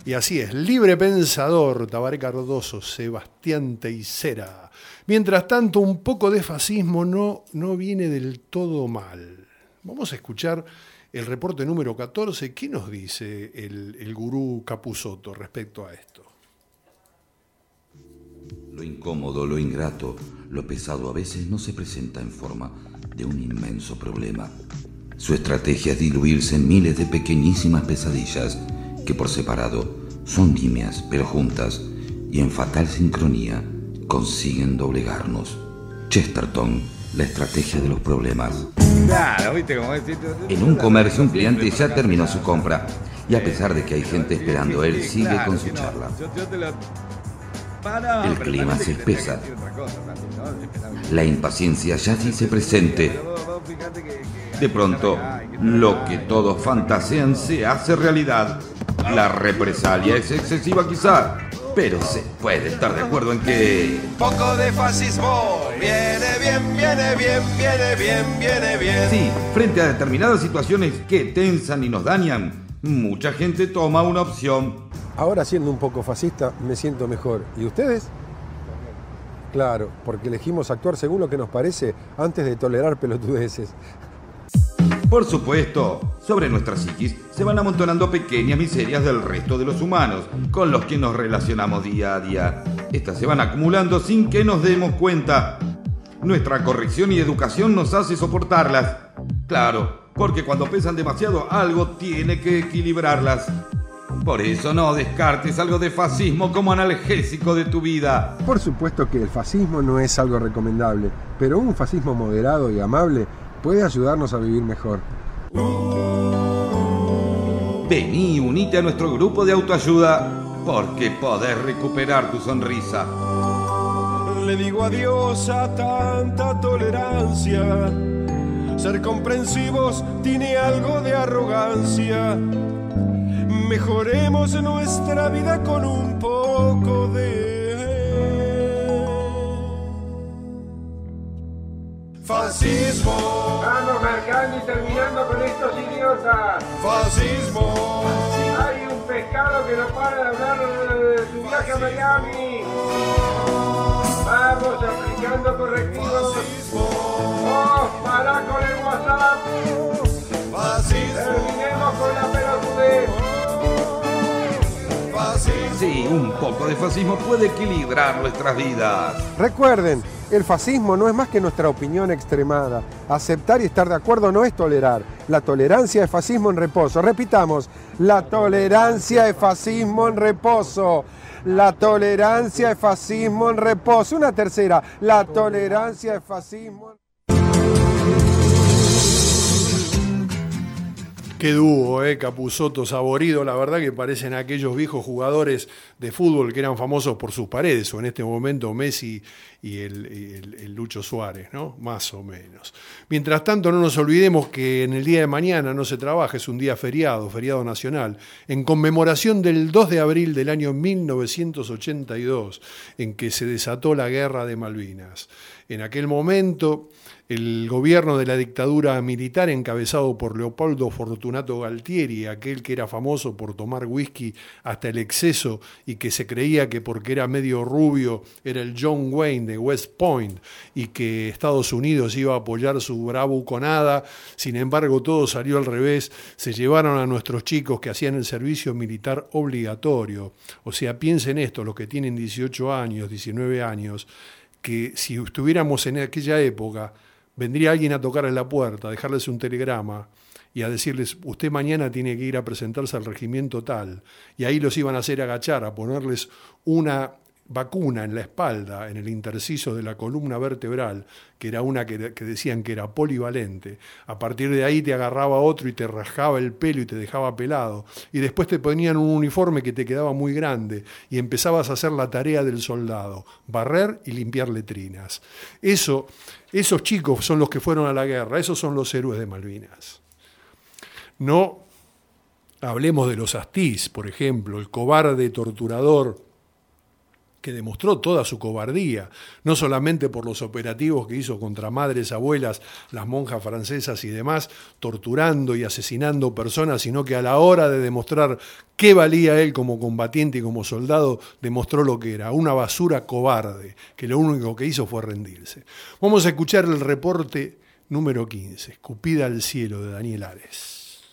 Y así es, libre pensador, Tabaré Cardoso, Sebastián Teixeira. Mientras tanto, un poco de fascismo no viene del todo mal. Vamos a escuchar el reporte número 14. ¿Qué nos dice el gurú Capusotto respecto a esto? Lo incómodo, lo ingrato, lo pesado a veces no se presenta en forma de un inmenso problema. Su estrategia es diluirse en miles de pequeñísimas pesadillas que por separado son nimias, pero juntas y en fatal sincronía consiguen doblegarnos. Chesterton, la estrategia de los problemas. Claro, ¿viste cómo es? En un comercio un cliente ya terminó su compra y a pesar de que hay gente esperando, él sigue con su charla. El clima se espesa. La impaciencia ya dice presente. De pronto, lo que todos fantasean se hace realidad. La represalia es excesiva quizá, pero se puede estar de acuerdo en que... Poco de fascismo, viene bien, viene bien, viene bien, viene bien. Sí, frente a determinadas situaciones que tensan y nos dañan, mucha gente toma una opción. Ahora, siendo un poco fascista, me siento mejor. ¿Y ustedes? Claro, porque elegimos actuar según lo que nos parece antes de tolerar pelotudeces. Por supuesto, sobre nuestra psiquis se van amontonando pequeñas miserias del resto de los humanos con los que nos relacionamos día a día. Estas se van acumulando sin que nos demos cuenta. Nuestra corrección y educación nos hace soportarlas. Claro, porque cuando pesan demasiado, algo tiene que equilibrarlas. Por eso no descartes algo de fascismo como analgésico de tu vida. Por supuesto que el fascismo no es algo recomendable, pero un fascismo moderado y amable puede ayudarnos a vivir mejor. Vení y unite a nuestro grupo de autoayuda, porque podés recuperar tu sonrisa. Le digo adiós a tanta tolerancia. Ser comprensivos tiene algo de arrogancia. Mejoremos nuestra vida con un poco de fascismo. Vamos marcando y terminando con estos idiotas. Fascismo. Hay un pescado que no para de hablar de su viaje a Miami. Vamos aplicando correctivos. Oh, para con el WhatsApp. Terminemos con la pelotudez. Sí, un poco de fascismo puede equilibrar nuestras vidas. Recuerden, el fascismo no es más que nuestra opinión extremada. Aceptar y estar de acuerdo no es tolerar. La tolerancia es fascismo en reposo. Repitamos, la tolerancia es fascismo en reposo. La tolerancia es fascismo en reposo. Una tercera, la tolerancia es fascismo en... Qué dúo, Capusotto, Saborido, la verdad que parecen aquellos viejos jugadores de fútbol que eran famosos por sus paredes, o en este momento Messi y el Lucho Suárez, ¿no? Más o menos. Mientras tanto, no nos olvidemos que en el día de mañana no se trabaja, es un día feriado, feriado nacional, en conmemoración del 2 de abril del año 1982, en que se desató la Guerra de Malvinas. En aquel momento, el gobierno de la dictadura militar encabezado por Leopoldo Fortunato Galtieri, aquel que era famoso por tomar whisky hasta el exceso y que se creía que porque era medio rubio era el John Wayne de West Point y que Estados Unidos iba a apoyar su bravuconada, sin embargo todo salió al revés, se llevaron a nuestros chicos que hacían el servicio militar obligatorio. O sea, piensen esto, los que tienen 18 años, 19 años, que si estuviéramos en aquella época, vendría alguien a tocar en la puerta, a dejarles un telegrama y a decirles, usted mañana tiene que ir a presentarse al regimiento tal. Y ahí los iban a hacer agachar, a ponerles una vacuna en la espalda, en el interciso de la columna vertebral, que era una que decían que era polivalente. A partir de ahí te agarraba otro y te rasgaba el pelo y te dejaba pelado. Y después te ponían un uniforme que te quedaba muy grande y empezabas a hacer la tarea del soldado, barrer y limpiar letrinas. Esos chicos son los que fueron a la guerra, esos son los héroes de Malvinas. No hablemos de los Astiz, por ejemplo, el cobarde torturador que demostró toda su cobardía, no solamente por los operativos que hizo contra madres, abuelas, las monjas francesas y demás, torturando y asesinando personas, sino que a la hora de demostrar qué valía él como combatiente y como soldado, demostró lo que era, una basura cobarde, que lo único que hizo fue rendirse. Vamos a escuchar el reporte número 15, Escupida al cielo, de Daniel Ares.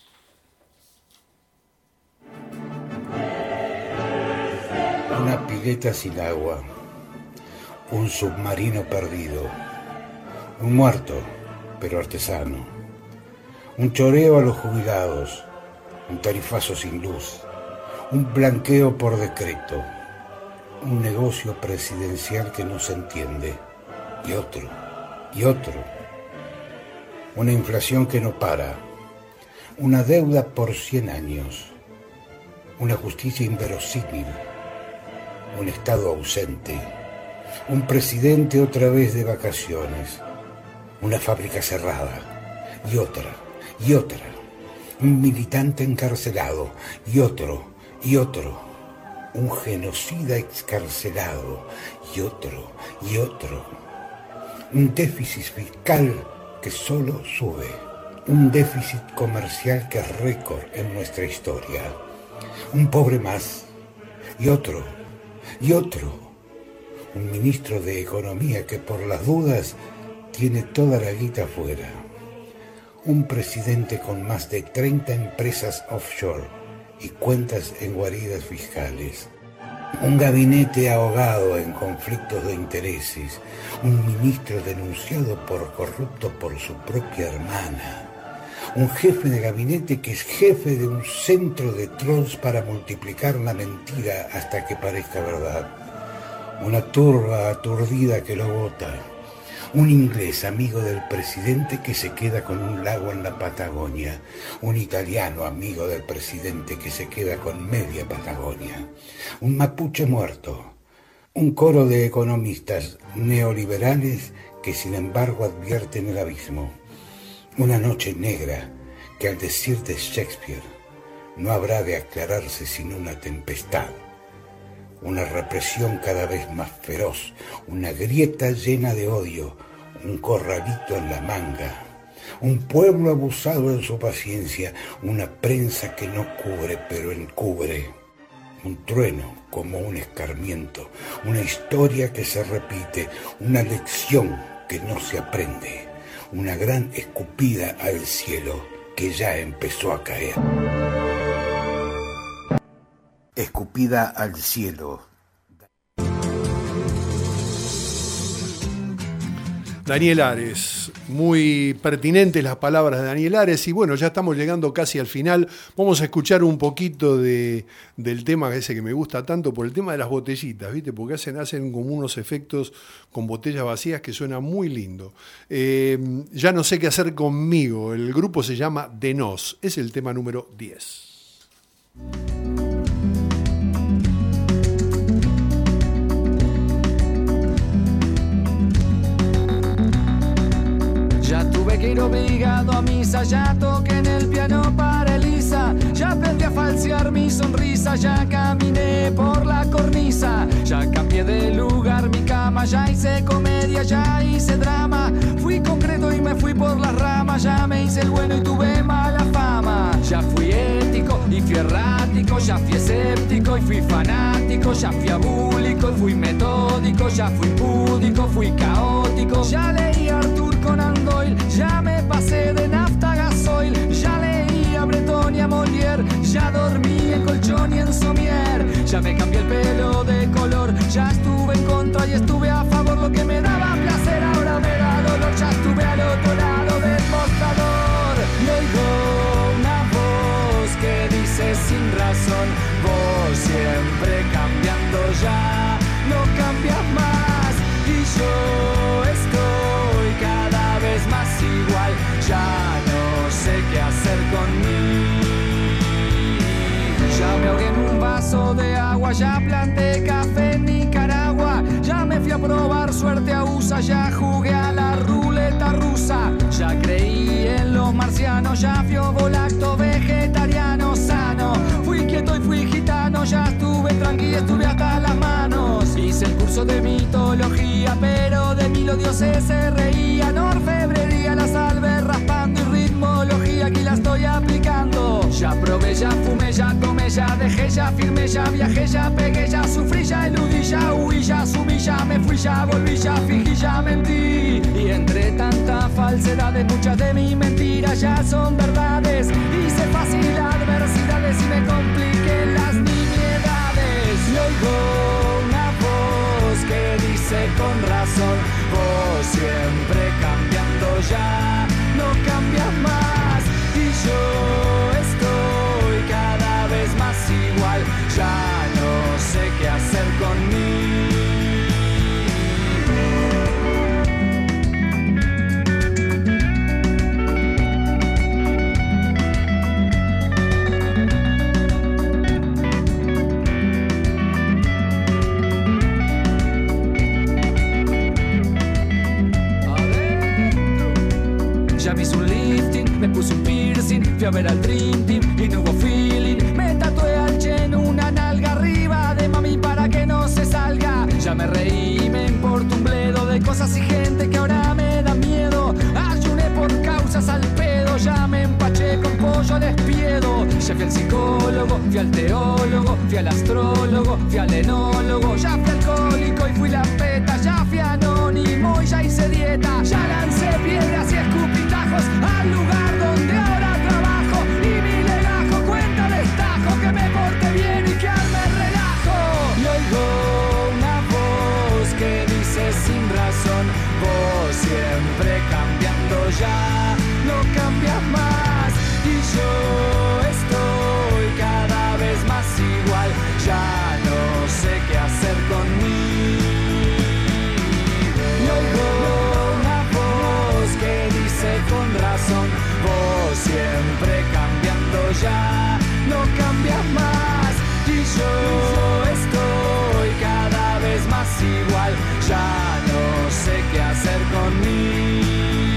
Una pileta sin agua, un submarino perdido, un muerto, pero artesano, un choreo a los jubilados, un tarifazo sin luz, un blanqueo por decreto, un negocio presidencial que no se entiende, y otro, una inflación que no para, una deuda por 100 años, una justicia inverosímil, un Estado ausente, un presidente otra vez de vacaciones, una fábrica cerrada, y otra, un militante encarcelado, y otro, un genocida excarcelado, y otro, un déficit fiscal que solo sube, un déficit comercial que es récord en nuestra historia, un pobre más, y otro, un ministro de Economía que por las dudas tiene toda la guita afuera, un presidente con más de 30 empresas offshore y cuentas en guaridas fiscales, un gabinete ahogado en conflictos de intereses, un ministro denunciado por corrupto por su propia hermana, un jefe de gabinete que es jefe de un centro de trolls para multiplicar la mentira hasta que parezca verdad, una turba aturdida que lo vota, un inglés amigo del presidente que se queda con un lago en la Patagonia, un italiano amigo del presidente que se queda con media Patagonia, un mapuche muerto, un coro de economistas neoliberales que sin embargo advierten el abismo, una noche negra que al decir de Shakespeare no habrá de aclararse sin una tempestad, una represión cada vez más feroz, una grieta llena de odio, un corralito en la manga, un pueblo abusado en su paciencia, una prensa que no cubre pero encubre, un trueno como un escarmiento, una historia que se repite, una lección que no se aprende, una gran escupida al cielo que ya empezó a caer. Escupida al cielo. Daniel Ares, muy pertinentes las palabras de Daniel Ares, y bueno, ya estamos llegando casi al final. Vamos a escuchar un poquito del tema ese que me gusta tanto, por el tema de las botellitas, ¿viste? Porque hacen como unos efectos con botellas vacías que suena muy lindo. Ya no sé qué hacer conmigo, el grupo se llama De Nos, es el tema número 10. Ya tuve que ir obligado a misa, ya toqué en el piano para Elisa, ya aprendí a falsear mi sonrisa, ya caminé por la cornisa, ya cambié de lugar mi cama, ya hice comedia, ya hice drama, fui concreto y me fui por las ramas, ya me hice el bueno y tuve mala fama, ya fui ético y fui errático, ya fui escéptico y fui fanático, ya fui abúlico y fui metódico, ya fui púdico, fui caótico, ya leí a Arthur Conan Doyle, ya me pasé de nafta a gasoil, ya leí a Breton y a Molière, ya dormí en colchón y en somier, ya me cambié el pelo de color, ya estuve en contra y estuve a favor, lo que me daba placer ahora me da dolor, ya estuve al otro lado del mostrador y oigo una voz que dice sin razón, vos siempre cambiando ya, no cambias más y yo estoy cada vez más igual, ya no sé qué hacer conmigo. Ya me ahogué en un vaso de agua, ya planté café en Nicaragua, ya me fui a probar suerte a USA, ya jugué a la ruleta rusa, ya creí en los marcianos, ya fui ovolacto vegetariano sano, fui quieto y fui gitano, ya estuve tranquilo, estuve hasta las manos, hice el se reían, orfebrería, la salve raspando y ritmología, aquí la estoy aplicando. Ya probé, ya fumé, ya tomé, ya dejé, ya firmé, ya viajé, ya pegué, ya sufrí, ya eludí, ya huí, ya asumí, ya me fui, ya volví, ya fingí, ya mentí. Y entre tanta falsedades, muchas de mis mentiras ya son verdades. Hice fácil adversidades y me compliqué las nimiedades. Y oigo una voz que dice con razón, vos siempre cambiando, ya no cambias más. Y yo estoy cada vez más igual, ya no sé qué hacer conmigo. Me puse un piercing, fui a ver al Dream Team y no hubo feeling. Me tatué al Chen una nalga arriba de mami para que no se salga. Ya me reí, me importa un bledo de cosas y gente que ahora me da miedo. Ayuné por causas al pedo, ya me empaché con pollo despiedo. Ya fui al psicólogo, fui al teólogo, fui al astrólogo, fui al enólogo. Ya fui alcohólico y fui la peta, ya fui anónimo y ya hice dieta. Ya lancé piedras y escupitajos al lugar donde ahora trabajo. Y mi legajo cuenta destajo que me porte bien y que arme relajo. Y oigo una voz que dice sin razón, vos siempre cambiando, ya no cambias más. Y yo estoy cada vez más igual, ya no sé qué hacer conmigo. Y oigo una voz que dice con razón, vos siempre cambiando, ya no cambias más. Y yo estoy cada vez más igual, ya no sé qué hacer conmigo.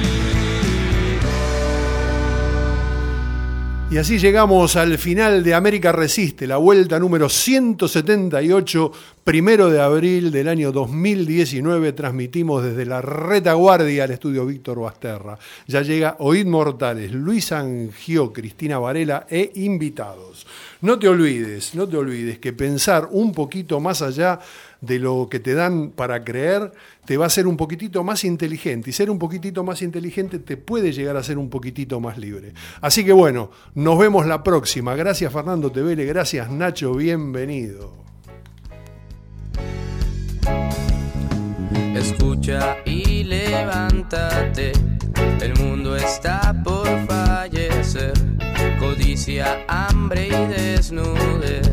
Y así llegamos al final de América Resiste, la vuelta número 178, 1 de abril del año 2019. Transmitimos desde la retaguardia al estudio Víctor Basterra. Ya llega Oíd Mortales, Luis Angió, Cristina Varela e invitados. No te olvides que pensar un poquito más allá de lo que te dan para creer te va a hacer un poquitito más inteligente, y ser un poquitito más inteligente te puede llegar a ser un poquitito más libre. Así que bueno, nos vemos la próxima. Gracias Fernando Tevele, gracias Nacho, bienvenido. Escucha y levántate, el mundo está por fallecer, codicia, hambre y desnudez.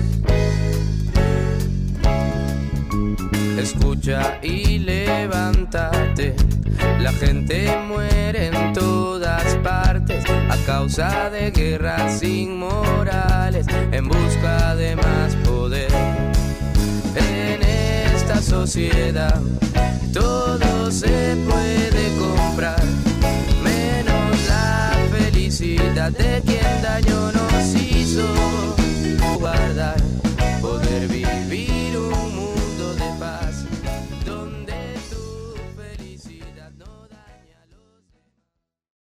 Escucha y levántate, la gente muere en todas partes a causa de guerras inmorales en busca de más poder. En esta sociedad todo se puede comprar, menos la felicidad de